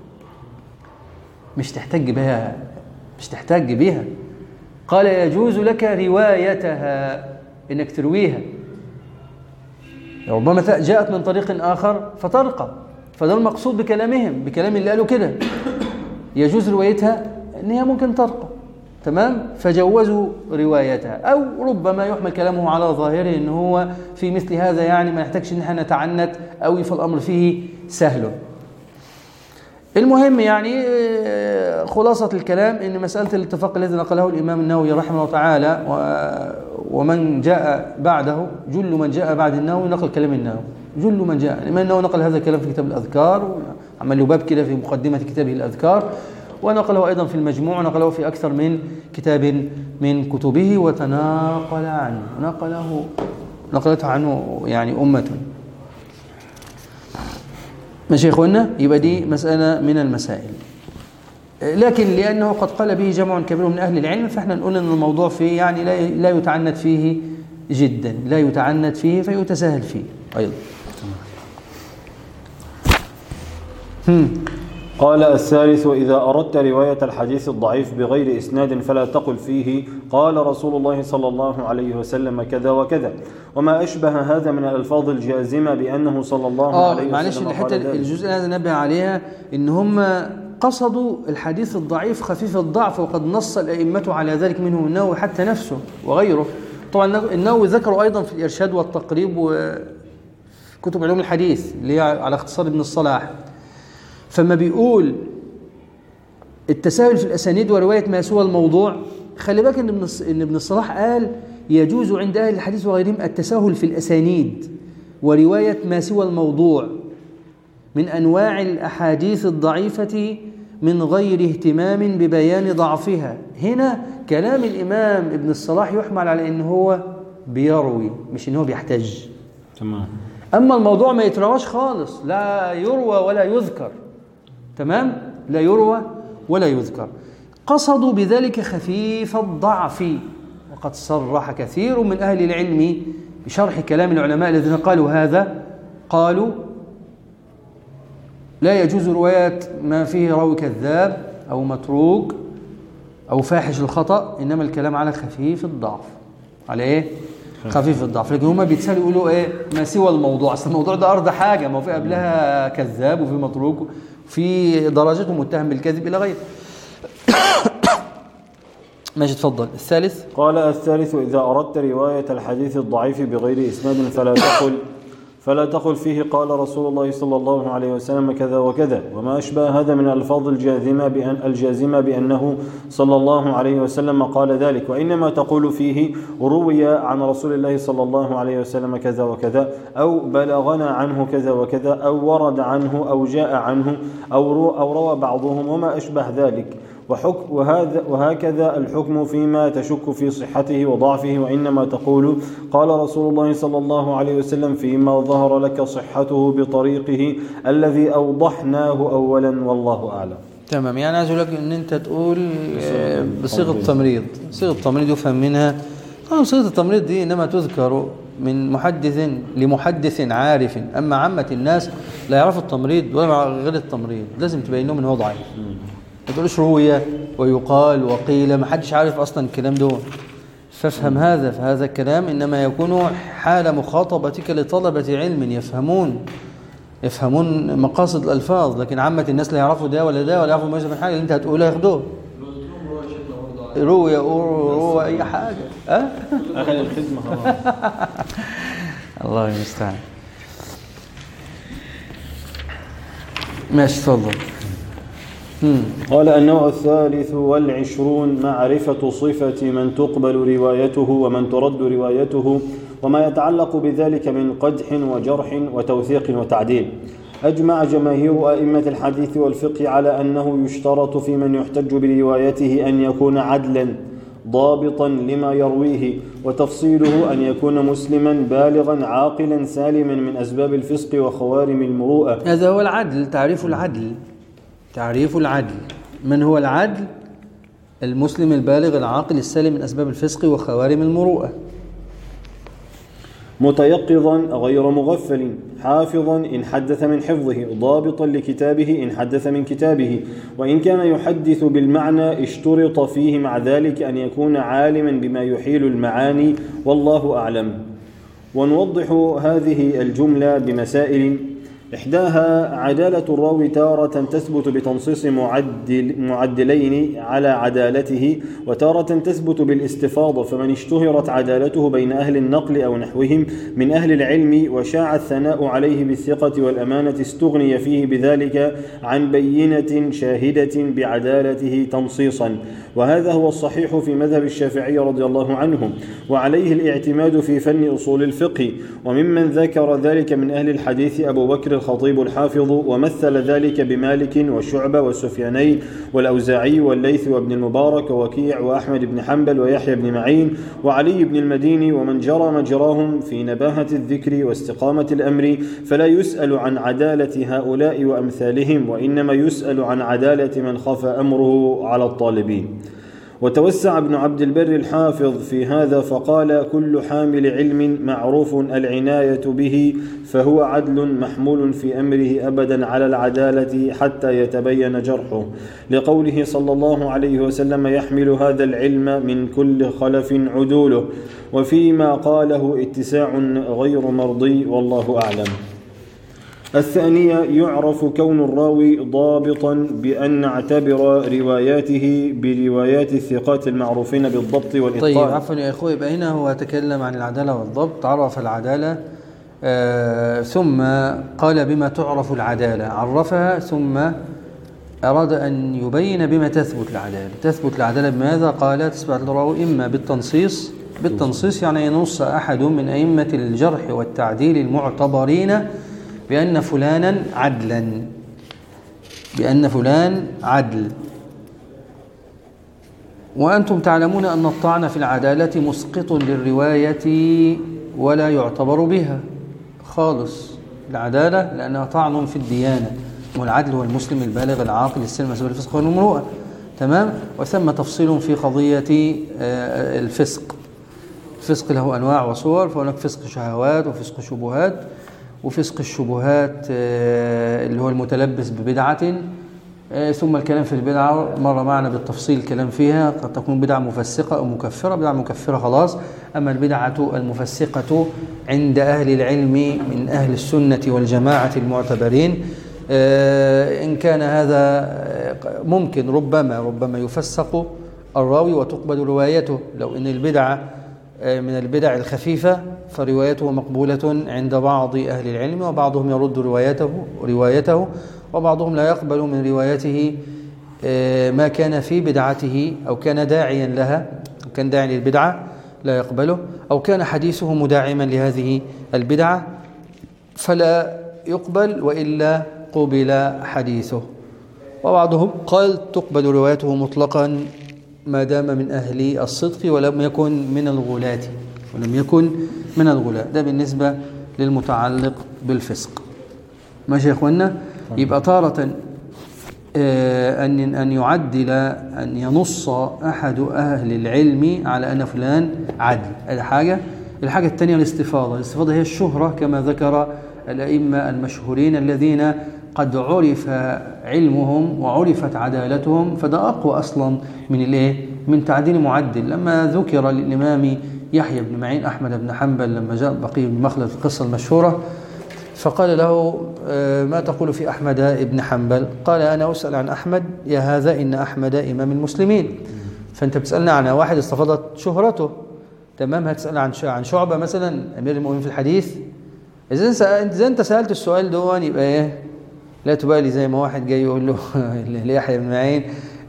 مش تحتج بها، مش تحتج بها. قال يجوز لك روايتها، إنك ترويها، ربما جاءت من طريق آخر فترقى. فده المقصود بكلامهم، بكلام اللي قالوا كده، يجوز روايتها إن هي ممكن ترقى. تمام. فجوزوا روايتها، أو ربما يحمل كلامه على ظاهره إن هو في مثل هذا يعني ما نحتاجش إن احنا نتعنت أو فالأمر فيه سهل. المهم يعني خلاصة الكلام إن مسألة الاتفاق الذي نقله الإمام النووي رحمه الله تعالى ومن جاء بعده، جل من جاء بعد النووي نقل كلام النووي، جل من جاء الإمام النووي نقل هذا الكلام في كتاب الأذكار، وعمل له باب كده في مقدمة كتابه الأذكار، ونقله أيضا في المجموع، ونقله في أكثر من كتاب من كتبه، وتناقل عنه، نقله نقلته عنه يعني أمة. ماشي يا إخوانا؟ يبقى دي مسألة من المسائل، لكن لأنه قد قال به جمع كبير من أهل العلم، فإحنا نقول أن الموضوع فيه يعني لا لا يتعنت فيه جدا، لا يتعنت فيه فيتساهل فيه أيضا. هم.
قال الثالث: وإذا أردت رواية الحديث الضعيف بغير إسناد فلا تقل فيه قال رسول الله صلى الله عليه وسلم كذا وكذا، وما أشبه هذا من الألفاظ الجازمة بأنه صلى الله
آه
عليه وسلم
معلش الحتة الجزء هذا نبه عليها، إن هم قصدوا الحديث الضعيف خفيف الضعف، وقد نص الأئمة على ذلك، منهم النووي حتى نفسه وغيره. طبعا النووي ذكروا أيضا في الإرشاد والتقريب وكتب علوم الحديث اللي هي على اختصار ابن الصلاح. فما بيقول التساهل في الأسانيد ورواية ما سوى الموضوع، خلي بالك إن ابن إن ابن الصلاح قال يجوز عند أهل الحديث وغيرهم التساهل في الأسانيد ورواية ما سوى الموضوع من أنواع الأحاديث الضعيفة من غير اهتمام ببيان ضعفها. هنا كلام الإمام ابن الصلاح يحمل على إن هو بيروي، مش إن هو بيحتج.
تمام.
أما الموضوع ما يترواش خالص، لا يروى ولا يذكر. تمام؟ لا يروى ولا يذكر. قصدوا بذلك خفيف الضعف، وقد صرح كثير من أهل العلم بشرح كلام العلماء الذين قالوا هذا، قالوا لا يجوز رواية ما فيه راوي كذاب أو متروك أو فاحش الخطأ، إنما الكلام على خفيف الضعف. على إيه؟ خفيف الضعف. لكن هما بيتسالوا يقولوا إيه؟ ما سوى الموضوع. أصل الموضوع ده أرض حاجة، ما هو في قبلها كذاب وفي متروك وفي درجته متهم بالكذب إلى غيره. ماشي تفضل. الثالث.
قال الثالث: إذا أردت رواية الحديث الضعيف بغير إسناد فلا تقل فلا تقل فيه قال رسول الله صلى الله عليه وسلم كذا وكذا، وما أشبه هذا من الألفاظ الجازمة بأن الجازمة بأنه صلى الله عليه وسلم قال ذلك، وإنما تقول فيه روي عن رسول الله صلى الله عليه وسلم كذا وكذا، أو بلغنا عنه كذا وكذا، أو ورد عنه، أو جاء عنه، أو رو أو روى بعضهم، وما أشبه ذلك. وحكم وهذا وهكذا الحكم فيما تشك في صحته وضعفه، وإنما تقول قال رسول الله صلى الله عليه وسلم فيما ظهر لك صحته بطريقه الذي أوضحناه أولا، والله أعلم.
تمام. يعني عايز أقول لك إن أنت تقول بصيغة التمريض، صيغة التمريض يفهم منها. طبعا صيغة التمريض دي إنما تذكر من محدث لمحدث عارف، أما عامة الناس لا يعرفوا التمريض ولا غير التمريض، لازم تبين لهم إن هو ضعيف. ما تقولش روية ويقال وقيل، ما حدش عارف أصلا الكلام ده. فافهم هذا، فهذا الكلام إنما يكون حال مخاطبتك لطلبة علم يفهمون يفهمون مقاصد الألفاظ، لكن عامة الناس لا يعرفوا ده ولا ده ولا يعرفوا ماذا من حاجة اللي أنت هتقولها ياخدوه. روى روى أي حاجة أه؟
أخذ الخدمة خلاص.
الله المستعان. ماشي تفضل.
قال النوع الثالث والعشرون معرفة صفة من تقبل روايته ومن ترد روايته وما يتعلق بذلك من قدح وجرح وتوثيق وتعديل. أجمع جماهير أئمة الحديث والفقه على أنه يشترط في من يحتج بروايته أن يكون عدلا ضابطا لما يرويه، وتفصيله أن يكون مسلما بالغا عاقلا سالما من أسباب الفسق وخوارم المروءة.
هذا هو العدل، تعريف العدل. تعريف العدل، من هو العدل؟ المسلم البالغ العاقل السالم من أسباب الفسق وخوارم المروءة.
متيقظا غير مغفل، حافظا إن حدث من حفظه، ضابطا لكتابه إن حدث من كتابه، وإن كان يحدث بالمعنى اشترط فيه مع ذلك أن يكون عالما بما يحيل المعاني، والله أعلم. ونوضح هذه الجملة بمسائل. إحداها عدالة الراوي تارة تثبت بتنصيص معدل معدلين على عدالته، وتارة تثبت بالاستفاضة، فمن اشتهرت عدالته بين أهل النقل أو نحوهم من أهل العلم وشاع الثناء عليه بالثقة والأمانة استغني فيه بذلك عن بينة شاهدة بعدالته تنصيصا، وهذا هو الصحيح في مذهب الشافعي رضي الله عنهم، وعليه الاعتماد في فن أصول الفقه. وممن ذكر ذلك من أهل الحديث أبو بكر الخطيب الحافظ، ومثل ذلك بمالك وشعبة والسفياني والأوزاعي والليث وابن المبارك ووكيع وأحمد بن حنبل ويحيى بن معين وعلي بن المديني، ومن جرى مجراهم في نباهة الذكر واستقامة الأمر، فلا يسأل عن عدالة هؤلاء وأمثالهم، وإنما يسأل عن عدالة من خاف أمره على الطالبين. وتوسع ابن عبد البر الحافظ في هذا فقال: كل حامل علم معروف العناية به فهو عدل محمول في أمره أبدا على العدالة حتى يتبين جرحه، لقوله صلى الله عليه وسلم: يحمل هذا العلم من كل خلف عدوله. وفيما قاله اتساع غير مرضي، والله أعلم. الثانية يعرف كون الراوي ضابطا بأن نعتبر رواياته بروايات الثقات المعروفين بالضبط والإتقان.
طيب عفوا يا أخوي، يبقى هنا هو تكلم عن العدالة والضبط، عرف العدالة آه ثم قال بما تعرف العدالة، عرفها ثم أراد أن يبين بما تثبت العدالة. تثبت العدالة بماذا؟ قال تثبت الراوي إما بالتنصيص، بالتنصيص يعني ينص أحد من أئمة الجرح والتعديل المعتبرين بأن فلانا عدلا، بأن فلان عدل. وأنتم تعلمون أن الطعن في العدالة مسقط للرواية ولا يعتبر بها خالص، العدالة لأنها طعن في الديانة، والعدل هو المسلم البالغ العاقل السلم أسباب الفسق والمروءة. تمام. وثم تفصيل في قضية الفسق. الفسق له أنواع وصور، فهناك فسق شهوات وفسق شبهات، وفسق الشبهات اللي هو المتلبس ببدعة، ثم الكلام في البدعة مر معنا بالتفصيل الكلام فيها، قد تكون بدعة مفسقة أو مكفرة. بدعة مكفرة خلاص، أما البدعة المفسقة عند أهل العلم من أهل السنة والجماعة المعتبرين، إن كان هذا ممكن ربما ربما يفسق الراوي وتقبل روايته، لو إن البدعة من البدع الخفيفة فروايته مقبولة عند بعض أهل العلم، وبعضهم يرد روايته روايته وبعضهم لا يقبل من روايته ما كان في بدعته، أو كان داعيا لها، أو كان داعي للبدعة لا يقبله، أو كان حديثه مداعما لهذه البدعة فلا يقبل، وإلا قبل حديثه. وبعضهم قال تقبل روايته مطلقا ما دام من أهل الصدق ولم يكن من الغلاة، ولم يكن من الغلاة. ده بالنسبة للمتعلق بالفسق. ماشي يا إخوانا؟ يبقى تارة أن أن يعدل، أن ينص أحد أهل العلم على أن فلان عدل، هذه حاجة. الحاجة الثانية الاستفاضة. الاستفاضة هي الشهرة كما ذكر الأئمة المشهورين الذين قد عرف علمهم وعرفت عدالتهم، فده أقوى أصلا من الإيه؟ من تعديل معدل. لما ذكر للإمام يحيى بن معين أحمد بن حنبل لما جاء بقي بن مخلد القصة المشهورة، فقال له ما تقول في أحمد بن حنبل؟ قال أنا أسأل عن أحمد يا هذا، إن أحمد إمام المسلمين. فأنت بتسألنا عن واحد استفاضت شهرته، تمام؟ هتسألنا عن عن شعبة مثلا أمير المؤمنين في الحديث. إذا إذا أنت سألت السؤال ده يبقى إيه؟ لا تبالي زي ما واحد جاي يقول له ليحيى بن معين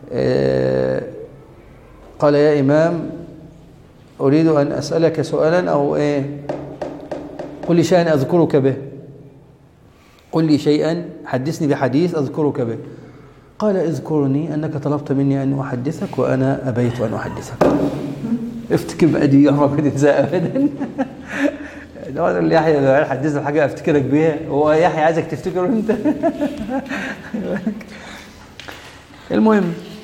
قال يا إمام أريد أن أسألك سؤالا، أو إيه، قل لي شيئا أذكرك به، قل لي شيئا حدثني بحديث أذكرك به. قال اذكرني أنك طلبت مني أن أحدثك وأنا أبيت أن أحدثك. افتكر بقى دي يا رب تنسى أبدا. ده اللي يحيى حدثنا حاجة أفتكرك بيها، هو يحيى عايزك تفتكره أنت. المهم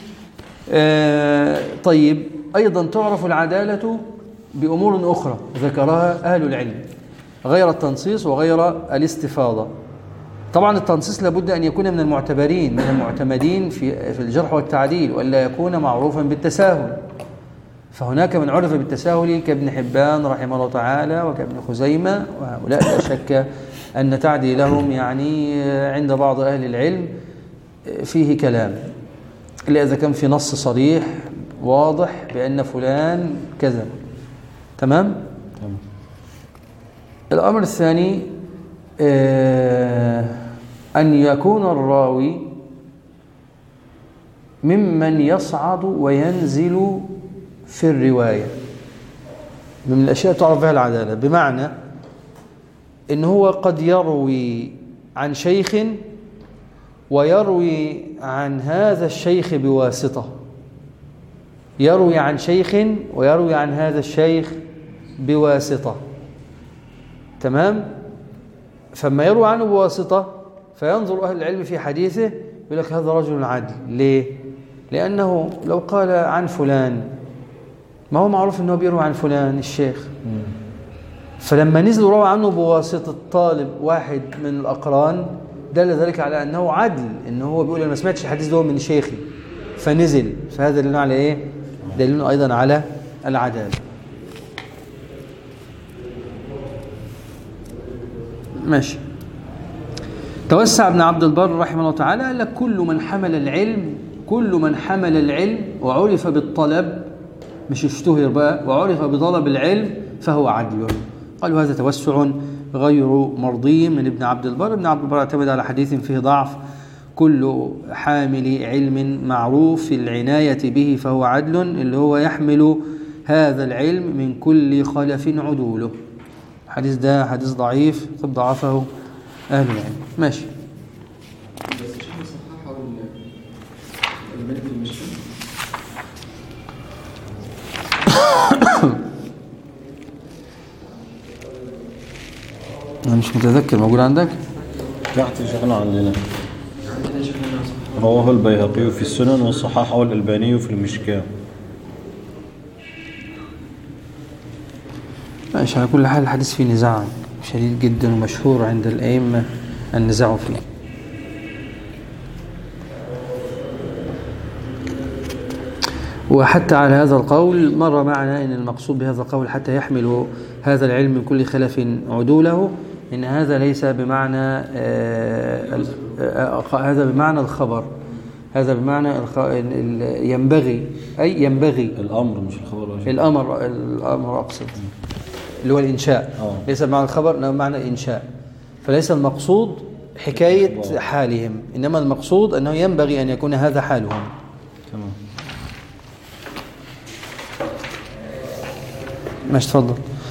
آه طيب، أيضا تعرف العدالة بأمور أخرى ذكرها أهل العلم غير التنصيص وغير الاستفاضة. طبعا التنصيص لابد أن يكون من المعتبرين من المعتمدين في في الجرح والتعديل، وإلا يكون معروفا بالتساهل. فهناك من عرف بالتساهل كابن حبان رحمه الله تعالى وكابن خزيمة، وهؤلاء لا شك أن تعديلهم يعني عند بعض أهل العلم فيه كلام، إلا إذا كان في نص صريح واضح بأن فلان كذا. تمام؟ تمام. الأمر الثاني أن يكون الراوي ممن يصعد وينزل في الرواية، من الأشياء تعرف بها العدالة، بمعنى إن هو قد يروي عن شيخ ويروي عن هذا الشيخ بواسطة، يروي عن شيخ ويروي عن هذا الشيخ بواسطة. تمام؟ فما يروي عنه بواسطة فينظر أهل العلم في حديثه يقول لك هذا رجل عدل. ليه؟ لأنه لو قال عن فلان ما هو معروف أنه بيروي عن فلان الشيخ، فلما نزلوا روى عنه بواسطة طالب واحد من الأقران دل ذلك على أنه عدل، أنه هو بيقول أنا ما سمعتش الحديث ده من شيخي فنزل، فهذا دليل على إيه؟ دليل أيضا على العدالة. ماشي. توسع ابن عبد البر رحمه الله تعالى قال لك كل من حمل العلم كل من حمل العلم وعرف بالطلب، مش اشتهر بقى، وعرف بطلب العلم فهو عدل. قالوا هذا توسع غير مرضي من ابن عبد البر. ابن عبد البر اعتمد على حديث فيه ضعف: كل حامل علم معروف في العناية به فهو عدل، اللي هو يحمل هذا العلم من كل خلف عدوله. الحديث ده حديث ضعيف قد ضعفه أهل العلم. ماشي.
بس الشيخ صححه الألباني في المشكلة.
أنا مش متذكر، موجود عندك؟
تحت شيخنا عندنا. رواه البيهقي في السنن وصححه الألباني في المشكاة.
ماشي. على كل حال الحديث فيه نزاع شديد جدا ومشهور عند الأئمة النزاع فيه. وحتى على هذا القول مر معنا أن المقصود بهذا القول حتى يحمل هذا العلم من كل خلف عدوله، إن هذا ليس بمعنى آه آه هذا بمعنى الخبر، هذا بمعنى ينبغي، أي ينبغي
الأمر مش الخبر.
الأمر الأمر أقصد اللي هو الإنشاء. أوه. ليس بمعنى الخبر، إنما بمعنى الإنشاء. فليس المقصود حكاية الله. حالهم، إنما المقصود أنه ينبغي أن يكون هذا حالهم.
تمام.
ماشي، تفضل.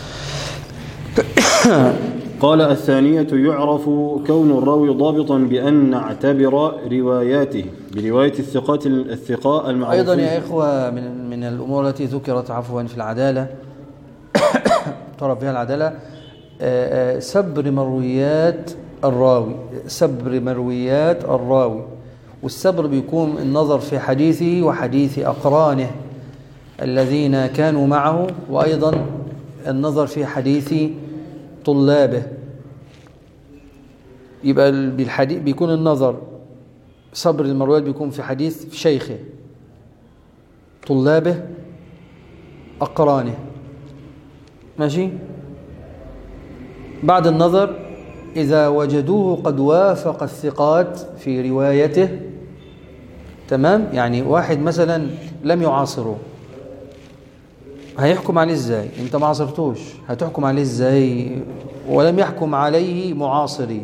قال الثانية: يعرف كون الراوي ضابطا بأن نعتبر رواياته برواية الثقات الثقاء المعروفين.
أيضا يا إخوة من من الأمور التي ذكرت عفوا في العدالة تعرف بها العدالة سبر مرويات الراوي، سبر مرويات الراوي. والسبر بيكون النظر في حديثه وحديث أقرانه الذين كانوا معه، وأيضا النظر في حديث طلابه. يبقى بالحديث بيكون النظر صبر المرويات بيكون في حديث في شيخه، طلابه، أقرانه، ماشي. بعد النظر إذا وجدوه قد وافق الثقات في روايته، تمام، يعني واحد مثلا لم يعاصره، هيحكم عليه ازاي؟ انت ما عاصرتوش، هتحكم عليه ازاي؟ ولم يحكم عليه معاصري،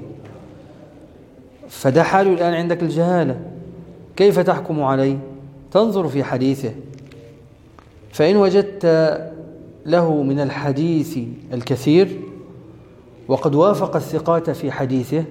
فده حاله الآن عندك الجهالة. كيف تحكم عليه؟ تنظر في حديثه، فإن وجدت له من الحديث الكثير وقد وافق الثقات في حديثه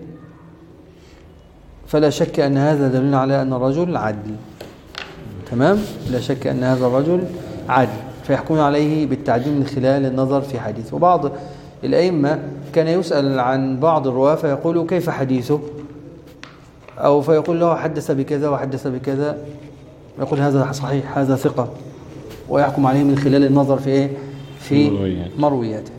فلا شك أن هذا دليل على أن الرجل عدل، تمام؟ لا شك أن هذا الرجل عدل، فيحكمون عليه بالتعديل من خلال النظر في حديثه. وبعض الأئمة كان يسأل عن بعض الرواة فيقول كيف حديثه، أو فيقول له حدث بكذا وحدث بكذا، يقول هذا صحيح، هذا ثقة، ويحكم عليه من خلال النظر في إيه؟ في مروياته.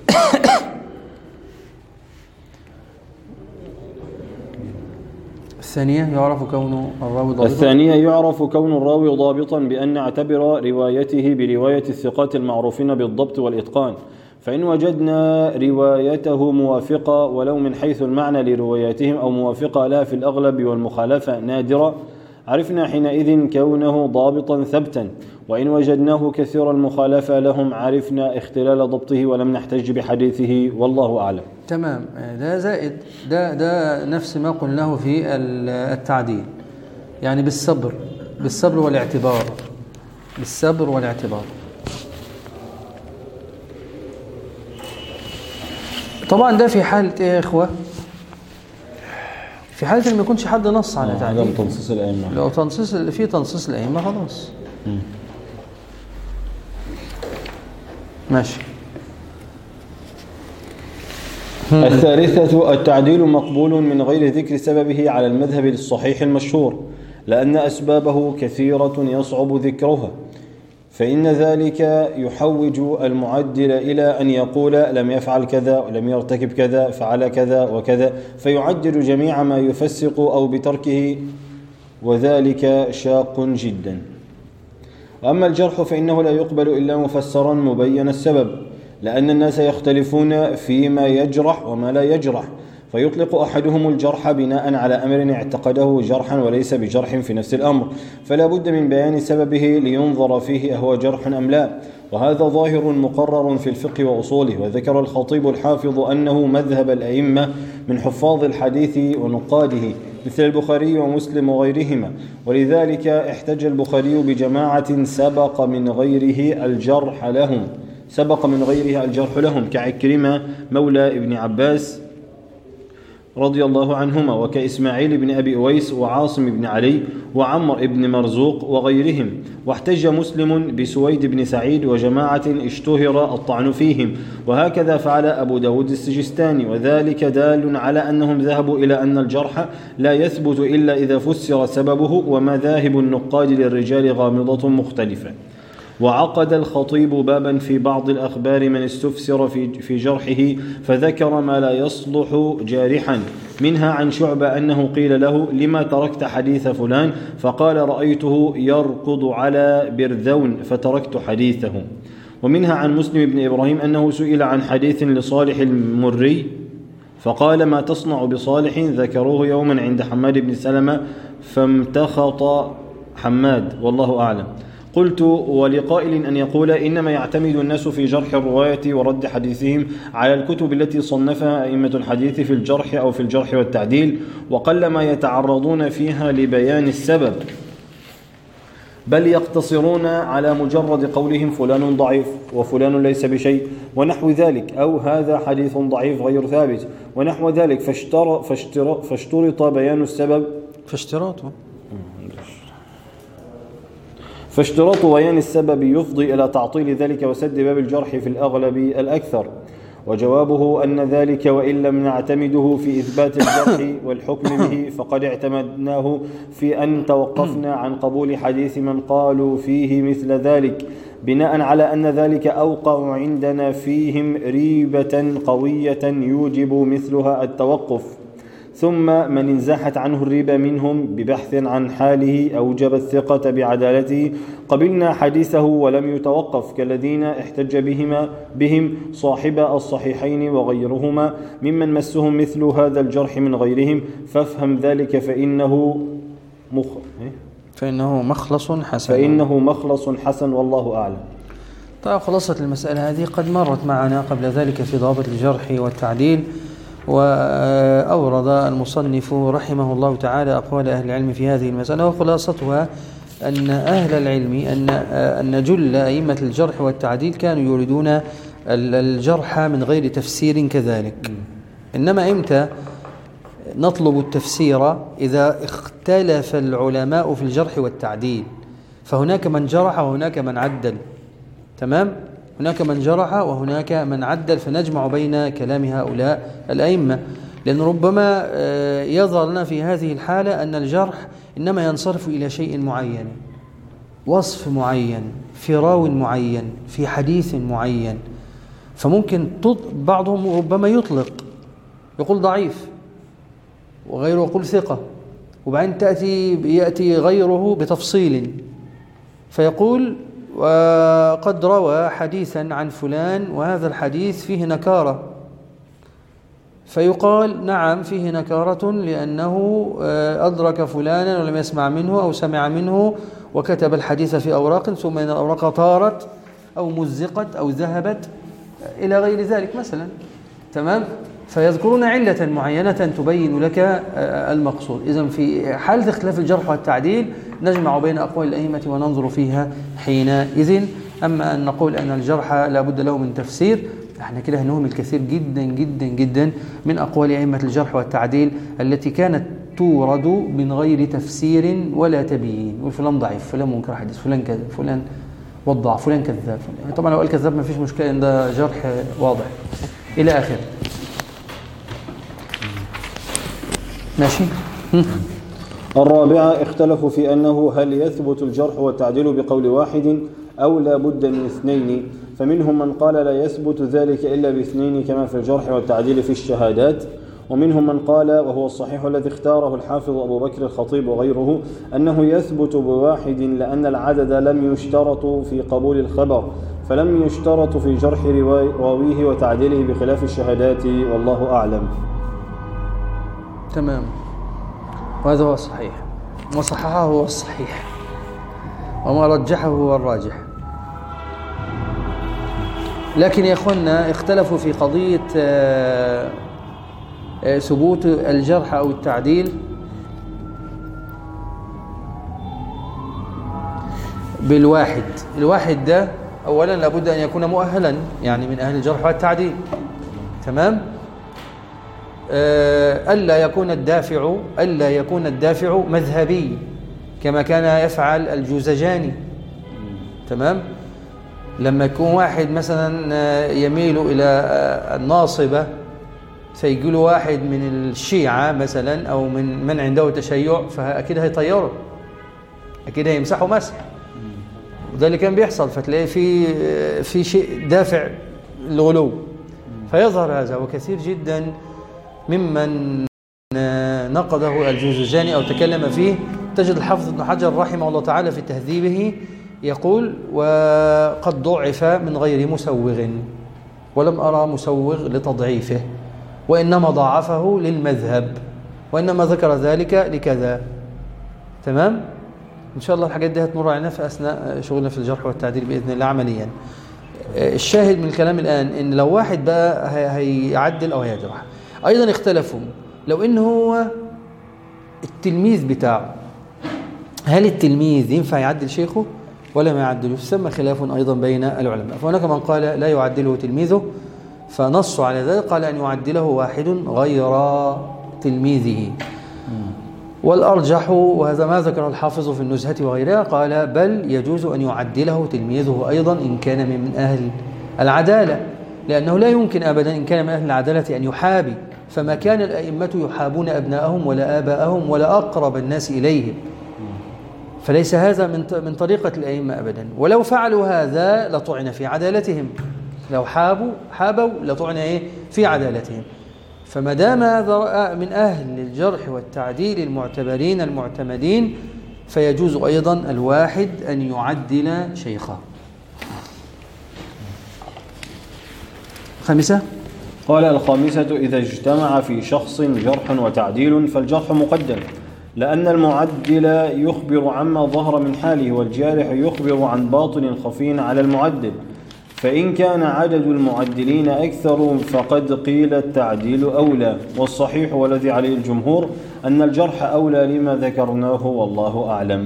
الثانية يعرف كون الراوي ضابطا.
الثانية يعرف كون الراوي ضابطا بأن نعتبر روايته برواية الثقات المعروفين بالضبط والإتقان، فإن وجدنا روايته موافقة ولو من حيث المعنى لرواياتهم أو موافقة لها في الأغلب والمخالفة نادرة، عرفنا حينئذ كونه ضابطا ثبتا، وإن وجدناه كثير المخالفة لهم عرفنا اختلال ضبطه ولم نحتج بحديثه، والله أعلم.
تمام، ده زائد، ده ده نفس ما قلناه في التعديل، يعني بالصبر بالصبر والاعتبار، بالصبر والاعتبار. طبعا ده في حالة ايه يا اخوة؟ في حالة ان ما يكونش حد نص على تعديل،
عدم تنصيص الأئمة.
لو تنصيص في تنصيص الأئمة خلاص. م. ماشي.
الثالثة التعديل مقبول من غير ذكر سببه على المذهب الصحيح المشهور، لأن أسبابه كثيرة يصعب ذكرها، فإن ذلك يحوج المعدل إلى أن يقول لم يفعل كذا ولم يرتكب كذا، فعل كذا وكذا، فيعدل جميع ما يفسق أو بتركه، وذلك شاق جدا. وأما الجرح فإنه لا يقبل إلا مفسرا مبين السبب، لأن الناس يختلفون فيما يجرح وما لا يجرح، فيطلق أحدهم الجرح بناء على أمر اعتقده جرحا وليس بجرح في نفس الأمر، فلا بد من بيان سببه لينظر فيه أهو جرح أم لا، وهذا ظاهر مقرر في الفقه وأصوله. وذكر الخطيب الحافظ أنه مذهب الأئمة من حفاظ الحديث ونقاده مثل البخاري ومسلم وغيرهما، ولذلك احتج البخاري بجماعة سبق من غيره الجرح لهم سبق من غيرها الجرح لهم كعكرمة مولى ابن عباس رضي الله عنهما، وكإسماعيل بن أبي أويس وعاصم بن علي وعمر بن مرزوق وغيرهم. واحتج مسلم بسويد بن سعيد وجماعة اشتهر الطعن فيهم، وهكذا فعل أبو داود السجستاني، وذلك دال على أنهم ذهبوا إلى أن الجرح لا يثبت إلا إذا فسر سببه، ومذاهب النقاد للرجال غامضة مختلفة. وعقد الخطيب بابا في بعض الأخبار من استفسر في في جرحه، فذكر ما لا يصلح جارحا، منها عن شعبة أنه قيل له لما تركت حديث فلان، فقال رأيته يركض على برذون فتركت حديثه. ومنها عن مسلم بن إبراهيم أنه سئل عن حديث لصالح المري فقال ما تصنع بصالح، ذكروه يوما عند حماد بن سلمة فامتخط حماد، والله أعلم. قلت ولقائل أن يقول إنما يعتمد الناس في جرح الرواية ورد حديثهم على الكتب التي صنفها أئمة الحديث في الجرح أو في الجرح والتعديل، وقلما يتعرضون فيها لبيان السبب، بل يقتصرون على مجرد قولهم فلان ضعيف وفلان ليس بشيء ونحو ذلك، أو هذا حديث ضعيف غير ثابت ونحو ذلك، فاشتر فاشتر فاشترط بيان السبب
فاشتراطه
فاشتراط بيان السبب يفضي إلى تعطيل ذلك وسد باب الجرح في الأغلب الأكثر. وجوابه أن ذلك وإن لم نعتمده في إثبات الجرح والحكم به فقد اعتمدناه في أن توقفنا عن قبول حديث من قالوا فيه مثل ذلك، بناء على أن ذلك أوقع عندنا فيهم ريبة قوية يوجب مثلها التوقف. ثم من انزاحت عنه الريبة منهم ببحث عن حاله أوجب الثقة بعدالته قبلنا حديثه ولم يتوقف كالذين احتج بهما بهم صاحب الصحيحين وغيرهما ممن مسهم مثل هذا الجرح من غيرهم فافهم ذلك فإنه مخ...
فإنه مخلص حسن
فإنه مخلص حسن والله أعلم.
طيب خلاصة المسألة هذه قد مرت معنا قبل ذلك في ضابط الجرح والتعديل، وأورد المصنف رحمه الله تعالى أقوال أهل العلم في هذه المسألة، وخلاصتها أن أهل العلم أن أن جل أئمة الجرح والتعديل كانوا يريدون الجرح من غير تفسير كذلك. إنما إمتى نطلب التفسير؟ إذا اختلف العلماء في الجرح والتعديل، فهناك من جرح وهناك من عدل، تمام؟ هناك من جرح وهناك من عدل، فنجمع بين كلام هؤلاء الأئمة، لأن ربما يظهر لنا في هذه الحالة أن الجرح إنما ينصرف إلى شيء معين، وصف معين، في راو معين، في حديث معين، فممكن بعضهم ربما يطلق يقول ضعيف وغيره يقول ثقة، وبعدين تأتي يأتي غيره بتفصيل فيقول وقد روى حديثا عن فلان وهذا الحديث فيه نكارة، فيقال نعم فيه نكارة لأنه أدرك فلانا ولم يسمع منه أو سمع منه وكتب الحديث في أوراق ثم إن الأوراق طارت أو مزقت أو ذهبت إلى غير ذلك مثلا، تمام؟ فيذكرون علة معينة تبين لك المقصود. إذن في حالة اختلاف الجرح والتعديل نجمع بين أقوال الأئمة وننظر فيها حينئذ. أما أن نقول أن الجرح لا بد له من تفسير، احنا كده هنهم الكثير جدا جدا جدا من أقوال أئمة الجرح والتعديل التي كانت تورد من غير تفسير ولا تبيين، وفلان ضعيف، فلان منكر حديث، فلان كذا، فلان وضع، فلان كذاب. طبعا لو قال كذاب ما فيش مشكلة، إن ده جرح واضح إلى آخر. ماشي.
الرابعة اختلفوا في أنه هل يثبت الجرح والتعديل بقول واحد أو لا بد من اثنين، فمنهم من قال لا يثبت ذلك إلا باثنين كما في الجرح والتعديل في الشهادات، ومنهم من قال وهو الصحيح الذي اختاره الحافظ أبو بكر الخطيب وغيره أنه يثبت بواحد لأن العدد لم يشترط في قبول الخبر، فلم يشترط في جرح راويه وتعديله بخلاف الشهادات والله أعلم.
تمام، وهذا هو الصحيح، وصححه هو الصحيح، وما رجحه هو الراجح. لكن يا أخوانا اختلفوا في قضية ثبوت الجرح أو التعديل بالواحد. الواحد ده أولا لابد أن يكون مؤهلا، يعني من أهل الجرح والتعديل، تمام؟ ألا يكون الدافع ألا يكون الدافع مذهبي كما كان يفعل الجوزجاني، تمام؟ لما يكون واحد مثلا يميل إلى الناصبة فيجي له واحد من الشيعة مثلا أو من من عنده تشيع، فأكيد هيطيره، أكيد هيمسحه مسح، وده اللي كان بيحصل. فتلاقي في في شيء دافع الغلو، فيظهر هذا. وكثير جدا ممن نقده الجوزجاني أو تكلم فيه تجد الحافظ ابن حجر رحمه الله تعالى في تهذيبه يقول وقد ضعف من غير مسوغ، ولم أرى مسوغ لتضعيفه، وإنما ضعفه للمذهب، وإنما ذكر ذلك لكذا، تمام؟ إن شاء الله الحاجات دي هتمر علينا في أثناء شغلنا في الجرح والتعديل بإذن الله عمليا. الشاهد من الكلام الآن إن لو واحد بقى هيعدل أو هيجرح. أيضا اختلفوا لو إن هو التلميذ بتاعه، هل التلميذ ينفع يعدل شيخه ولا ما يعدله؟ ثم خلاف أيضا بين العلماء، فهناك من قال لا يعدله تلميذه، فنص على ذلك، قال أن يعدله واحد غير تلميذه. والأرجح وهذا ما ذكر الحافظ في النزهة وغيرها، قال بل يجوز أن يعدله تلميذه أيضا إن كان من أهل العدالة، لأنه لا يمكن أبدا إن كان من أهل العدالة أن يحابي، فما كان الأئمة يحابون أبناءهم ولا آباءهم ولا أقرب الناس إليهم، فليس هذا من من طريقة الأئمة أبدا. ولو فعلوا هذا لطعن في عدالتهم، لو حابوا حابوا لطعن إيه في عدالتهم. فما دام هذا من أهل الجرح والتعديل المعتبرين المعتمدين فيجوز أيضا الواحد أن يعدل شيخه. خامسة
قال الخامسة إذا اجتمع في شخص جرح وتعديل فالجرح مقدم، لأن المعدل يخبر عما ظهر من حاله، والجارح يخبر عن باطن خفي على المعدل. فإن كان عدد المعدلين أكثر فقد قيل التعديل أولى، والصحيح والذي عليه الجمهور أن الجرح أولى لما ذكرناه والله أعلم.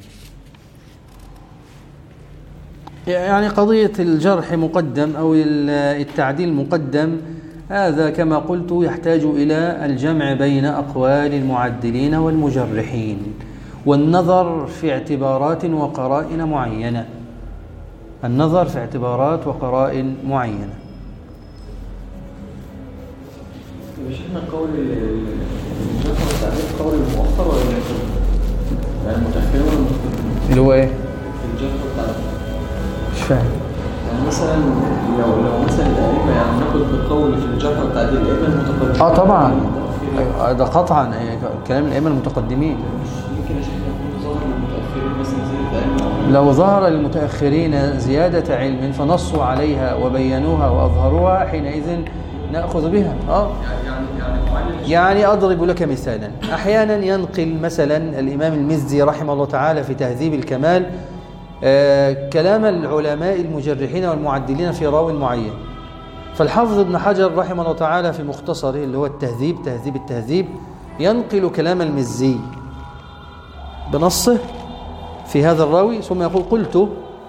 يعني قضية الجرح مقدم أو التعديل مقدم، هذا كما قلت يحتاج إلى الجمع بين أقوال المعدلين والمجرحين والنظر في اعتبارات وقرائن معينة النظر في اعتبارات وقرائن معينة.
مش احنا قول الجرح والتعديل قول المؤخر ولا يعني المتأخرين ولا المتقدمين؟
اللي هو ايه؟
الجرح والتعديل
مش فاهم.
يعني مثلا لو لو مثلا الأئمة يعني ناخد بالقول في الجرح والتعديل الأئمة المتقدمين.
اه طبعا ده قطعا كلام الأئمة المتقدمين.
ممكن يا شيخ يكون ظاهر للمتأخرين مثلا زي الأئمة.
لو ظهر للمتأخرين زيادة علم فنصوا عليها وبينوها وأظهروها حينئذ نأخذ بها. اه
يعني يعني
يعني أضرب لك مثالا. أحيانا ينقل مثلا الإمام المزي رحمه الله تعالى في تهذيب الكمال آه كلام العلماء المجرحين والمعدلين في راو معين، فالحافظ ابن حجر رحمه الله تعالى في مختصره اللي هو التهذيب تهذيب التهذيب ينقل كلام المزي بنصه في هذا الراوي ثم يقول قلت،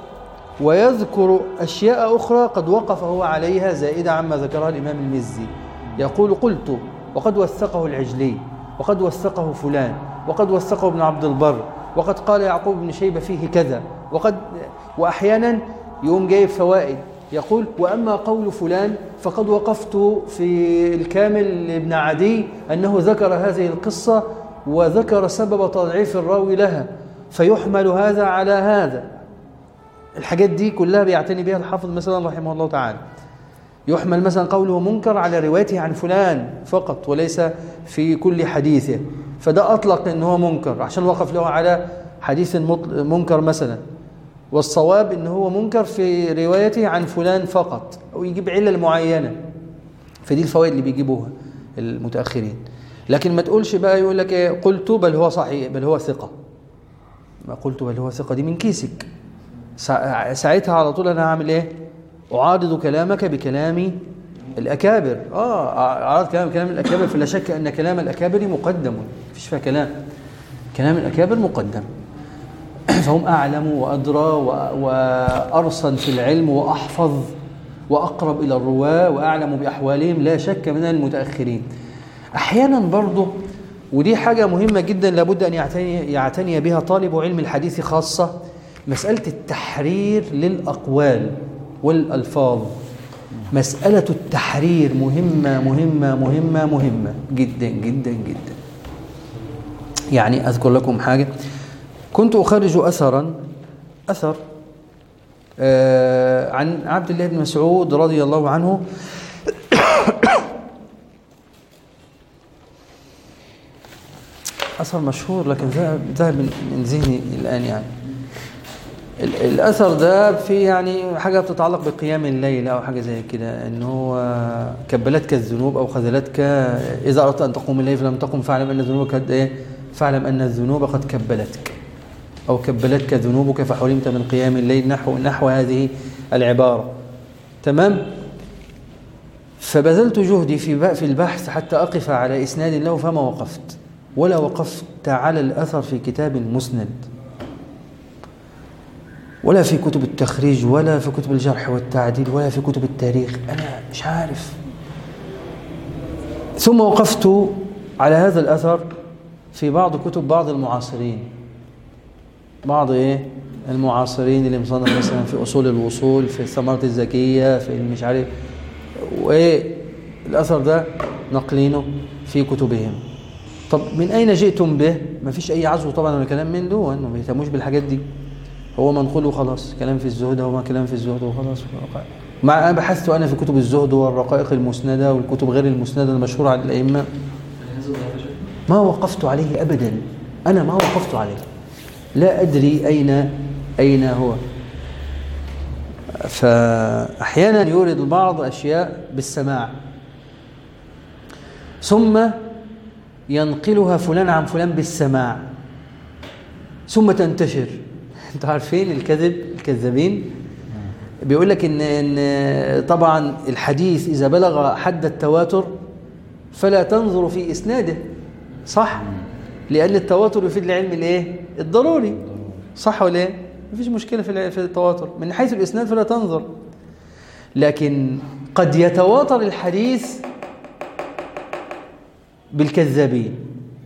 ويذكر أشياء أخرى قد وقف هو عليها زائدة عما ذكرها الإمام المزي. يقول قلت وقد وثقه العجلي وقد وثقه فلان وقد وثقه ابن عبد البر وقد قال يعقوب بن شيبة فيه كذا وقد وأحيانا يوم جايب فوائد يقول وأما قول فلان فقد وقفت في الكامل ابن عدي أنه ذكر هذه القصة وذكر سبب تضعيف الراوي لها فيحمل هذا على هذا. الحاجات دي كلها بيعتني بها الحافظ مثلا رحمه الله تعالى. يحمل مثلا قوله منكر على روايته عن فلان فقط وليس في كل حديثه، فده أطلق إن هو منكر عشان وقف له على حديث منكر مثلا، والصواب إن هو منكر في روايته عن فلان فقط، أو يجيب علة معينة. فدي الفوائد اللي بيجيبوها المتأخرين. لكن ما تقولش بقى يقول لك إيه قلت بل هو صحيح بل هو ثقة، ما قلت بل هو ثقة دي من كيسك. ساعتها على طول أنا هعمل إيه؟ أعارض كلامك بكلام الأكابر. آه أعارض كلام كلام الأكابر، فلا شك أن كلام الأكابر مقدم، فيش فيها كلام. كلام الأكابر مقدم، فهم أعلم وأدرى وأرصن في العلم وأحفظ وأقرب إلى الرواة وأعلم بأحوالهم لا شك من المتأخرين. أحيانا برضو، ودي حاجة مهمة جدا لابد أن يعتني, يعتني بها طالب علم الحديث خاصة، مسألة التحرير للأقوال والألفاظ. مسألة التحرير مهمة مهمة مهمة مهمة جدا جدا جدا. يعني أذكر لكم حاجة، كنت أخرج أثرا أثر آه عن عبد الله بن مسعود رضي الله عنه أثر مشهور لكن ذهب من ذهني الآن. يعني الأثر ده في يعني حاجة بتتعلق بقيام الليل أو حاجة زي كده، إنه كبلتك الذنوب أو خذلتك إذا أردت أن تقوم الليل فلم تقم فاعلم أن الذنوب قد إيه فاعلم أن الذنوب قد كبلتك، أو كبلتك ذنوبك فحرمت من قيام الليل، نحو نحو هذه العبارة. تمام. فبذلت جهدي في في البحث حتى أقف على إسناد له فما وقفت، ولا وقفت على الأثر في كتاب المسند ولا في كتب التخريج ولا في كتب الجرح والتعديل ولا في كتب التاريخ، أنا مش عارف. ثم وقفت على هذا الأثر في بعض كتب بعض المعاصرين، بعض إيه المعاصرين اللي مصنف مثلا في أصول الوصول، في الثمرة الزكية، في مش عارف، وإيه الأثر ده نقلينه في كتبهم. طب من أين جئتم به؟ ما فيش أي عزو طبعا ولا كلام من دون، ما بيهتموش بالحاجات دي، هو منقول وخلاص، كلام في الزهد هو ما كلام في الزهد وخلاص. مع أنا بحثت أنا في كتب الزهد والرقائق المسندة والكتب غير المسندة المشهورة عن الأئمة، ما وقفت عليه أبدا، أنا ما وقفت عليه، لا أدري أين أين هو. فأحيانا يورد البعض أشياء بالسماع ثم ينقلها فلان عن فلان بالسماع ثم تنتشر. انتوا عارفين الكذب الكذابين بيقول لك إن, إن طبعا الحديث إذا بلغ حد التواتر فلا تنظر في إسناده، صح؟ لأن التواتر يفيد العلم الايه؟ الضروري، صح ولا ايه؟ مفيش مشكلة في في التواتر من حيث الإسناد فلا تنظر، لكن قد يتواتر الحديث بالكذابين،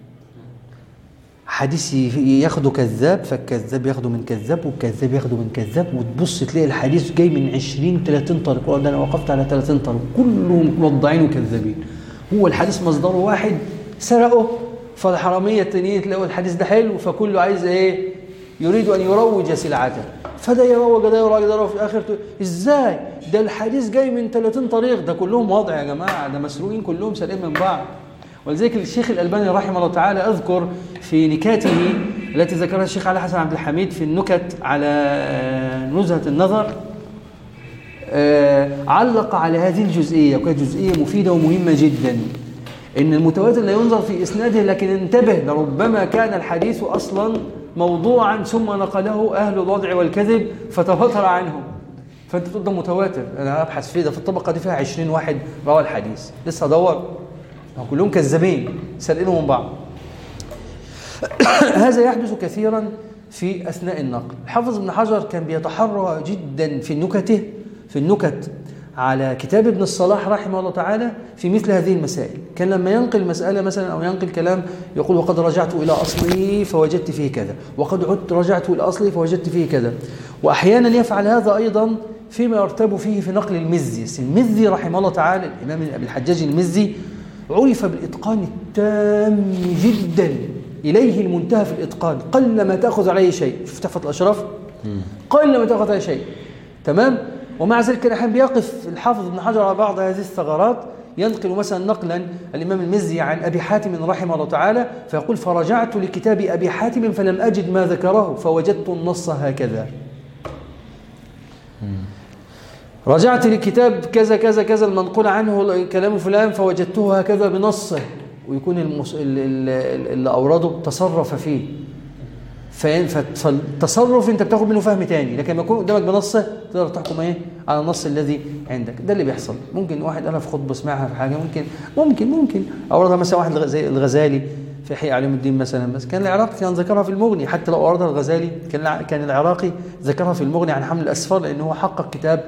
حديث ياخده كذاب فالكذاب ياخده من كذاب والكذاب ياخده من كذاب، وتبص تلاقي الحديث جاي من عشرين ثلاثين طريق، ده أنا وقفت على ثلاثين طريق كلهم موضعين وكذابين، هو الحديث مصدره واحد سرقه، فالحرامية التانيين تلاقوا الحديث ده حلو فكله عايز ايه؟ يريد أن يروج سلعته، فده يروج ده يروج ده يروج، في الآخر ازاي؟ ده الحديث جاي من ثلاثين طريق، ده كلهم واضع يا جماعة، ده مسروقين كلهم سارقين من بعض. ولذلك الشيخ الألباني رحمه الله تعالى أذكر في نكاته التي ذكرها الشيخ علي حسن عبد الحميد في النكت على نزهة النظر، علق على هذه الجزئية، وكانت جزئية مفيدة ومهمة جدا، إن المتواتر لا ينظر في إسناده، لكن انتبه لربما كان الحديث أصلا موضوعا ثم نقله أهل الوضع والكذب فتواتر عنهم، فأنت تقول ده متواتر، أنا أبحث فيه، ده في الطبقة دي فيها عشرين واحد روى الحديث، لسه أدور، كلهم كذابين سارقينهم من بعض. هذا يحدث كثيرا في أثناء النقل. الحافظ ابن حجر كان بيتحرى جدا في نكته في النكت على كتاب ابن الصلاح رحمه الله تعالى في مثل هذه المسائل. كان لما ينقل مسألة مثلا أو ينقل كلام يقول وقد رجعت إلى أصلي فوجدت فيه كذا، وقد عدت رجعت إلى أصلي فوجدت فيه كذا. وأحيانا يفعل هذا أيضا فيما يرتب فيه في نقل المزي. المزي رحمه الله تعالى الإمام أبي الحجاج المزي عرف بالإتقان التام جدا، إليه المنتهى في الإتقان، قل ما تأخذ عليه شيء. شوف تحفة الأشراف، قل ما تأخذ عليه شيء، تمام. ومع ذلك كان أحيانا بيقف الحافظ ابن حجر على بعض هذه الثغرات، ينقل مثلا نقلا الإمام المزي عن أبي حاتم رحمه الله تعالى فيقول فرجعت لكتاب أبي حاتم فلم أجد ما ذكره فوجدت النص هكذا. رجعت لكتاب كذا كذا كذا المنقول عنه كلام فلان فوجدته هكذا بنصه، ويكون المس... اللي أورده تصرف فيه، فالتصرف انت بتاخد منه فهم تاني، لكن لما يكون قدامك بنصه تقدر تحكم ايه على النص الذي عندك. ده اللي بيحصل. ممكن واحد قالها في خطبه سمعها في حاجه، ممكن ممكن ممكن اوردها مثلا واحد زي الغزالي في إحياء علوم الدين مثلا، بس كان العراقي كان ذكرها في المغني، حتى لو اوردها الغزالي كان كان العراقي ذكرها في المغني عن حمل الاسفار، لانه هو حقق كتاب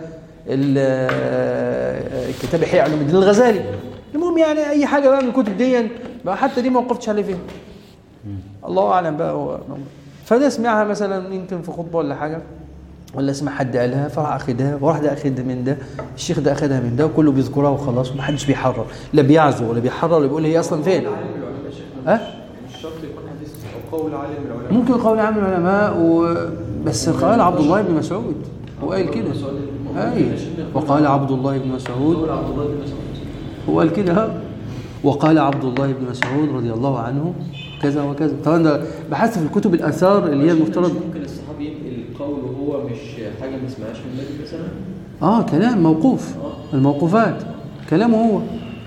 كتاب إحياء علوم الدين الغزالي. المهم يعني اي حاجه بقى من الكتب دي بقى حتى دي ما وقفتش عليه فيها، الله اعلم بقى هو. فده سمعها مثلا يمكن في خطبه ولا حاجه، ولا سمع حد قالها فراح اخدها، وراح ده اخدها من ده، الشيخ ده اخدها من ده، وكله بيذكرها وخلاص، ومحدش بيحرر، لا بيعزو ولا بيحرر ولا بيقول هي اصلا فين. ها؟
مش شرط يكون حديث او قول عالم من العلماء،
ممكن قول عالم من العلماء و... بس قال عبد الله بن مسعود، هو قال كده. ايوه، وقال عبد الله بن مسعود، هو قال كده ها، وقال عبد الله بن مسعود رضي الله عنه كذا وكذا. طبعا ده بحث في الكتب الاثار اللي هي المفترض
ممكن الصحابي ينقل القول وهو مش حاجه ما سمعهاش من النبي مثلا.
اه كلام موقوف، آه. الموقوفات كلامه هو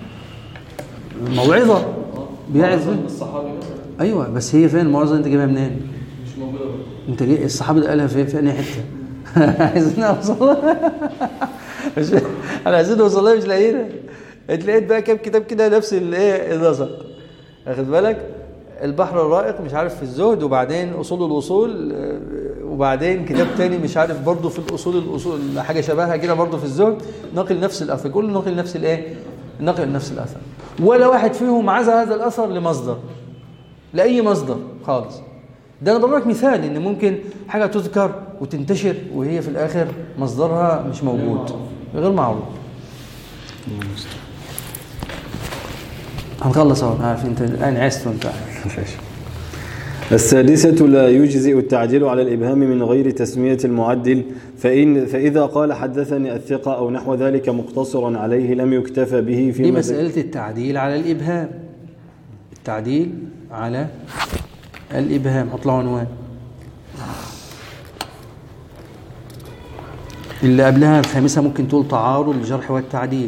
موعظه آه. بيعظ من
الصحابي مثلا.
ايوه، بس هي فين الموعظه انت جايبها منين؟
مش موجوده برضه. انت
جاي الصحابي ده قالها في في انهي حته؟ عايزين نوصل مش انا عايزين نوصل لها مش لاقيينها. اتلاقيت بقى كام كتاب كده نفس الايه النسق، واخد بالك؟ البحر الرائق مش عارف في الزهد، وبعدين اصول الوصول، وبعدين كتاب تاني مش عارف برضه في الاصول الاصول حاجه شبهها كده برضه في الزهد، نقل نفس الاثر، كله نقل نفس الايه نقل نفس الاثر، ولا واحد فيهم عزا هذا الاثر لمصدر، لاي مصدر خالص. ده انا بضرب لك مثال ان ممكن حاجه تذكر وتنتشر وهي في الاخر مصدرها مش موجود، غير معروف. هنخلص اهو، عارف انت الان عشت وانت عارف.
السادسة لا يجزئ التعديل على الإبهام من غير تسمية المعدل، فإن فإذا قال حدثني الثقة أو نحو ذلك مقتصرا عليه لم يكتفى به في
دي مسألة التعديل على الإبهام. التعديل على الإبهام اطلعوا عنوان اللي قبلها الخامسة ممكن تقول تعارض الجرح والتعديل.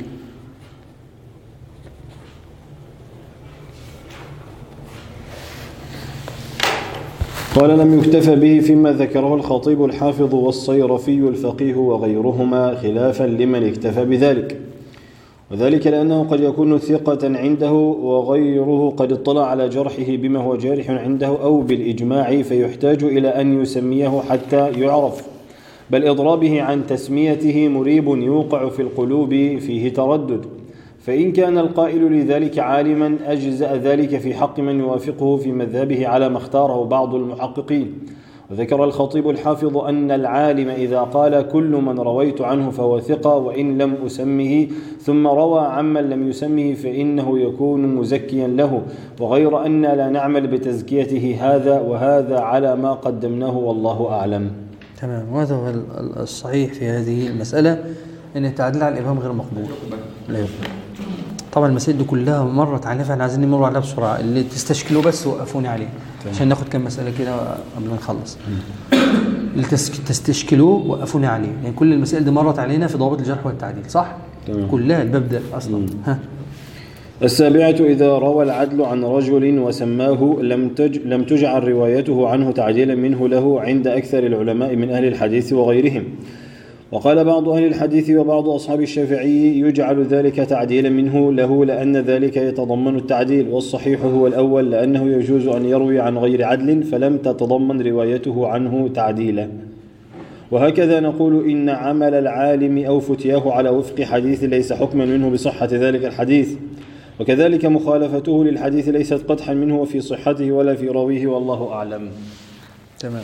قال لم يكتفى به فيما ذكره الخطيب الحافظ والصيرفي الفقيه وغيرهما خلافا لمن اكتفى بذلك، وذلك لأنه قد يكون ثقة عنده وغيره قد اطلع على جرحه بما هو جارح عنده أو بالإجماع فيحتاج إلى أن يسميه حتى يعرف، بل إضرابه عن تسميته مريب يوقع في القلوب فيه تردد، فإن كان القائل لذلك عالما أجزأ ذلك في حق من يوافقه في مذهبه على ما اختاره بعض المحققين. وذكر الخطيب الحافظ أن العالم إذا قال كل من رويت عنه فهو ثقة وإن لم أسمه ثم روى عمن لم يسمه فإنه يكون مزكيا له، وغير أن لا نعمل بتزكيته هذا وهذا على ما قدمناه والله أعلم.
تمام. وهذا هو الصحيح في هذه المسألة، أن التعديل على الإبهام غير مقبول لا يقبل. طبعا المسائل دي كلها مرت علينا فاحنا عايزين نمر عليها بسرعة، اللي تستشكلوا بس وقفوني عليه عشان ناخد كم مسألة كده قبل ما نخلص. اللي تستشكلوه وقفوني عليه، يعني كل المسائل دي مرت علينا في ضوابط الجرح والتعديل صح؟ تمام. كلها الباب ده أصلا. ها.
السابعة إذا روى العدل عن رجل وسماه لم تج لم تجعل روايته عنه تعديلا منه له عند أكثر العلماء من أهل الحديث وغيرهم. وقال بعض أهل الحديث وبعض أصحاب الشافعي يجعل ذلك تعديلا منه له لأن ذلك يتضمن التعديل، والصحيح هو الأول لأنه يجوز أن يروي عن غير عدل فلم تتضمن روايته عنه تعديلا. وهكذا نقول إن عمل العالم أو فتياه على وفق حديث ليس حكما منه بصحة ذلك الحديث، وكذلك مخالفته للحديث ليست قدحا منه في صحته ولا في راويه والله أعلم.
تمام.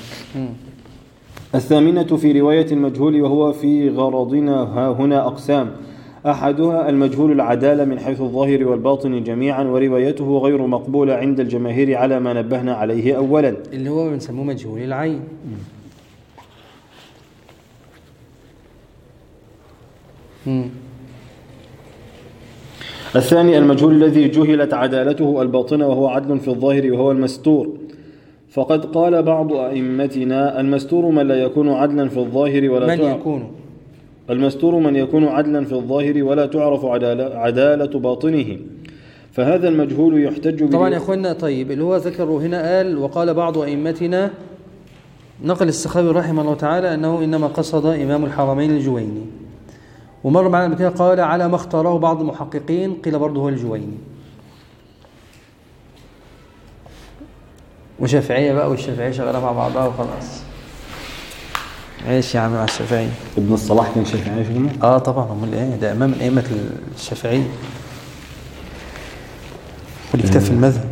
الثامنة في رواية المجهول وهو في غرضنا ها هنا أقسام، أحدها المجهول العدالة من حيث الظاهر والباطن جميعا، وروايته غير مقبولة عند الجماهير على ما نبهنا عليه أولا،
اللي هو بنسموه مجهول العين. مم.
الثاني المجهول الذي جهلت عدالته الباطنة وهو عدل في الظاهر وهو المستور، فقد قال بعض أئمتنا المستور من لا يكون عدلا في الظاهر ولا
من يكون
المستور من يكون عدلا في الظاهر ولا تعرف عدالة, عدالة باطنه، فهذا المجهول يحتج
طبعا يا أخوانا. طيب اللي هو ذكره هنا قال وقال بعض أئمتنا، نقل السخاوي رحمه الله تعالى أنه إنما قصد إمام الحرمين الجويني، ومر معنا كده قال على ما اختاره بعض المحققين قيل برضه هو الجويني، وشافعية بقى والشافعية شغالة مع بعضها وخلاص. ايش يا عم مع الشافعية؟
ابن الصلاح كان شافعي في جميع؟
اه طبعا، امال ايه، ده امام ائمة الشافعية والاكتاف في المذهب.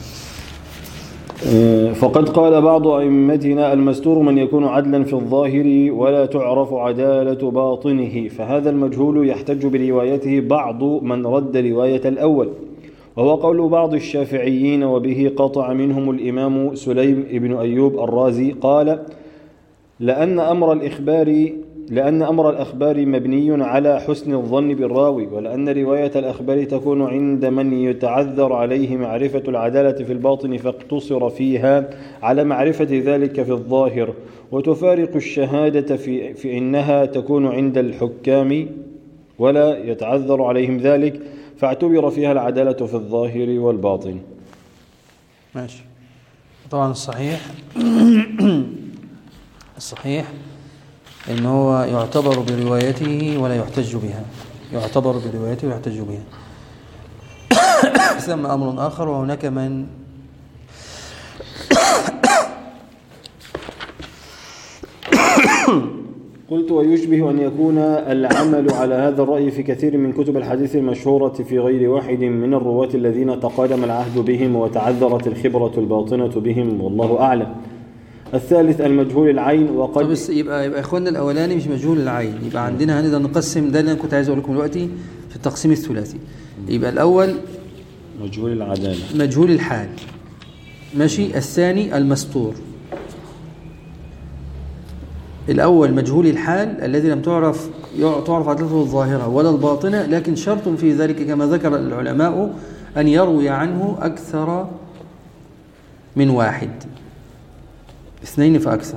فقد قال بعض أئمتنا المستور من يكون عدلا في الظاهر ولا تعرف عدالة باطنه، فهذا المجهول يحتج بروايته بعض من رد رواية الأول، وهو قول بعض الشافعيين وبه قطع منهم الإمام سليم بن أيوب الرازي، قال لأن أمر الإخبار لأن أمر الأخبار مبني على حسن الظن بالراوي، ولأن رواية الأخبار تكون عند من يتعذر عليه معرفة العدالة في الباطن فاقتصر فيها على معرفة ذلك في الظاهر، وتفارق الشهادة في, في إنها تكون عند الحكام ولا يتعذر عليهم ذلك، فاعتبر فيها العدالة في الظاهر والباطن.
ماشي. طبعا الصحيح الصحيح إن هو يعتبر بروايته ولا يحتج بها، يعتبر بروايته ولا يحتج بها. ثم أمر آخر، وهناك من
قلت ويشبه أن يكون العمل على هذا الرأي في كثير من كتب الحديث المشهورة في غير واحد من الرواة الذين تقادم العهد بهم وتعذرت الخبرة الباطنة بهم والله أعلم. الثالث المجهول العين، وقد
بس يبقى يبقى اخواننا الاولاني مش مجهول العين، يبقى عندنا هنقدر نقسم، ده اللي انا كنت عايز اقول لكم دلوقتي في التقسيم الثلاثي. يبقى الاول
مجهول العدالة،
مجهول الحال، ماشي. الثاني المستور، الأول مجهول الحال الذي لم تعرف تعرف عدلته الظاهرة ولا الباطنة، لكن شرط في ذلك كما ذكر العلماء أن يروي عنه أكثر من واحد، اثنين فأكثر.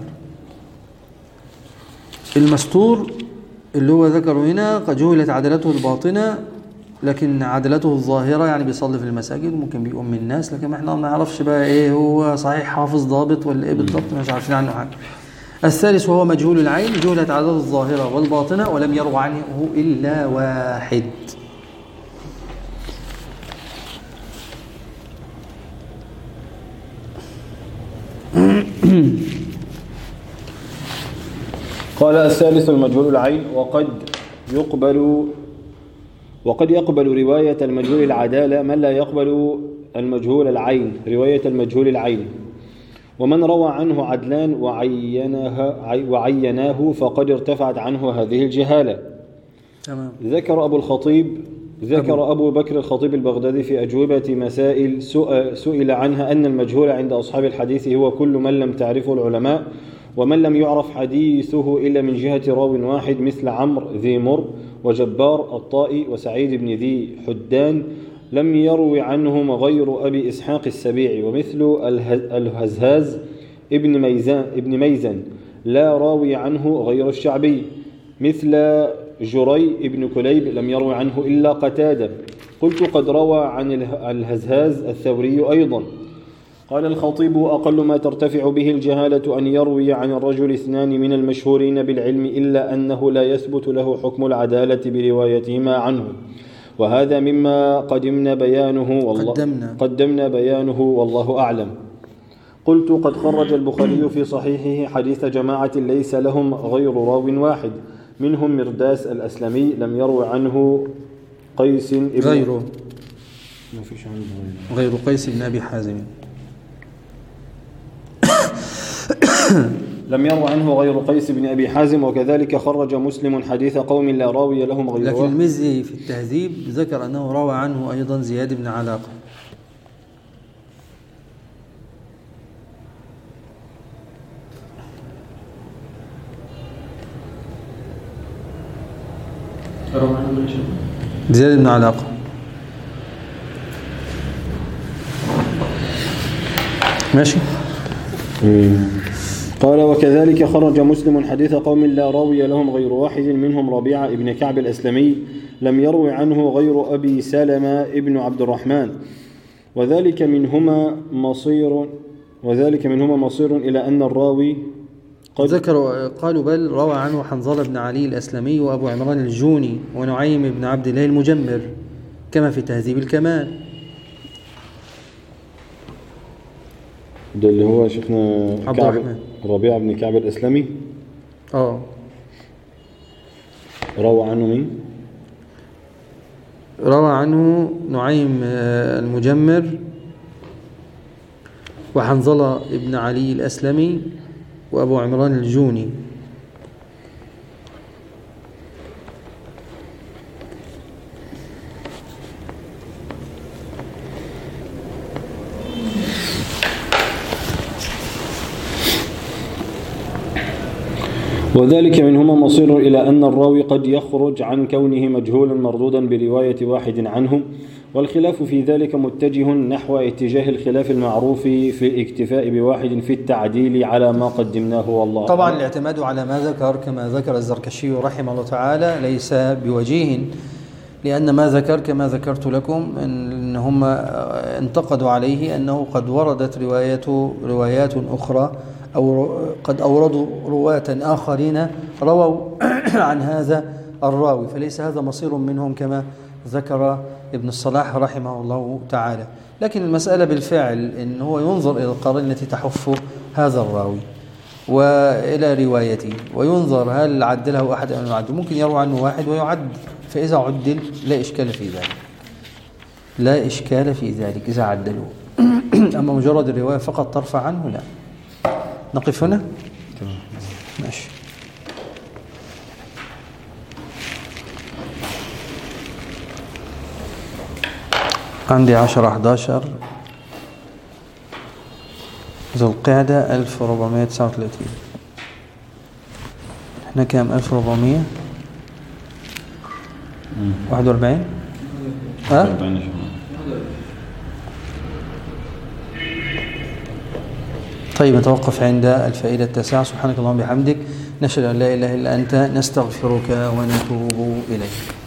المستور اللي هو ذكره هنا قد جهلت عدلته الباطنة لكن عدلته الظاهرة، يعني بيصلي في المساجد وممكن بيقوم من الناس، لكن ما احنا ما نعرفش بقى ايه هو صحيح حافظ ضابط ولا ايه بالضبط، مش عارفين عنه حاجة. الثالث وهو مجهول العين، جهلت عدلته الظاهرة والباطنة ولم يروى عنه إلا واحد.
قال الثالث المجهول العين، وقد يقبل وقد يقبل رواية المجهول العدالة من لا يقبل المجهول العين رواية المجهول العين، ومن روى عنه عدلان وعينها وعيناه فقد ارتفعت عنه هذه الجهالة.
تمام.
ذكر أبو الخطيب ذكر أبو بكر الخطيب البغدادي في أجوبة مسائل سئل عنها أن المجهول عند أصحاب الحديث هو كل من لم تعرفه العلماء ومن لم يعرف حديثه إلا من جهة راو واحد، مثل عمرو ذي مر وجبار الطائي وسعيد بن ذي حدان لم يروي عنهم غير أبي إسحاق السبيعي، ومثل الهزهاز ابن ميزان, ابن ميزان لا راوي عنه غير الشعبي، مثل جري ابن كليب لم يروي عنه إلا قتادة. قلت قد روى عن الهزهاز الثوري أيضا. قال الخطيب أقل ما ترتفع به الجهالة أن يروي عن الرجل اثنان من المشهورين بالعلم إلا أنه لا يثبت له حكم العدالة بروايتهما عنه، وهذا مما قدمنا بيانه والله قدمنا, قدمنا بيانه والله أعلم. قلت قد خرج البخاري في صحيحه حديث جماعة ليس لهم غير راو واحد، منهم مرداس الأسلمي لم يروي عنه قيس ابن
غيره
ما فيش عنه
غير قيس بن أبي حازم
لم يروي عنه غير قيس بن أبي حازم. وكذلك خرج مسلم حديث قوم لا راوي لهم غير
لكن المزي في التهذيب ذكر أنه روى عنه أيضا زياد بن علاقة. زياد بن علاقة ماشي.
قال وكذلك خرج مسلم حديث قوم لا راوي لهم غير واحد، منهم ربيعة ابن كعب الأسلمي لم يروي عنه غير أبي سلمة ابن عبد الرحمن، وذلك منهما مصير وذلك منهما مصير إلى أن الراوي
قد ذكروا قالوا بل روى عنه حنظلة بن علي الأسلمي وأبو عمران الجوني ونعيم بن عبد الله المجمر كما في تهذيب الكمال.
ده اللي هو شيخنا كعب ربيعة بن كعب الأسلمي.
اه
روى عنه مين؟
روى عنه نعيم المجمر وحنظلة بن علي الأسلمي وأبو عمران الجوني.
وذلك منهما مصير إلى أن الراوي قد يخرج عن كونه مجهولا مردودا برواية واحد عنه، والخلاف في ذلك متجه نحو اتجاه الخلاف المعروف في الاكتفاء بواحد في التعديل على ما قدمناه والله.
طبعا الاعتماد على ما ذكر كما ذكر الزركشي رحمه الله تعالى ليس بوجيه، لأن ما ذكر كما ذكرت لكم أن هم انتقدوا عليه أنه قد وردت روايات روايات أخرى أو قد أوردوا رواة آخرين رووا عن هذا الراوي، فليس هذا مصير منهم كما ذكر ابن الصلاح رحمه الله تعالى. لكن المسألة بالفعل إن هو ينظر إلى القرائن التي تحف هذا الراوي وإلى روايته وينظر هل عدله أحد أو لم يعدل. ممكن يروى عنه واحد ويعد، فإذا عدل لا إشكال في ذلك لا إشكال في ذلك إذا عدلوه. أما مجرد الرواية فقط ترفع عنه لا. نقف هنا؟ ماشي. عندي عشرة أحداشر ذو القعدة ألف وأربعمائة وتسعة وثلاثين. احنا كام؟ ألف وأربعمائة واحد وأربعين. ها طيب نتوقف عند الفائدة التاسعة. سبحانك اللهم وبحمدك، نشهد أن لا إله إلا أنت، نستغفرك ونتوب إليك.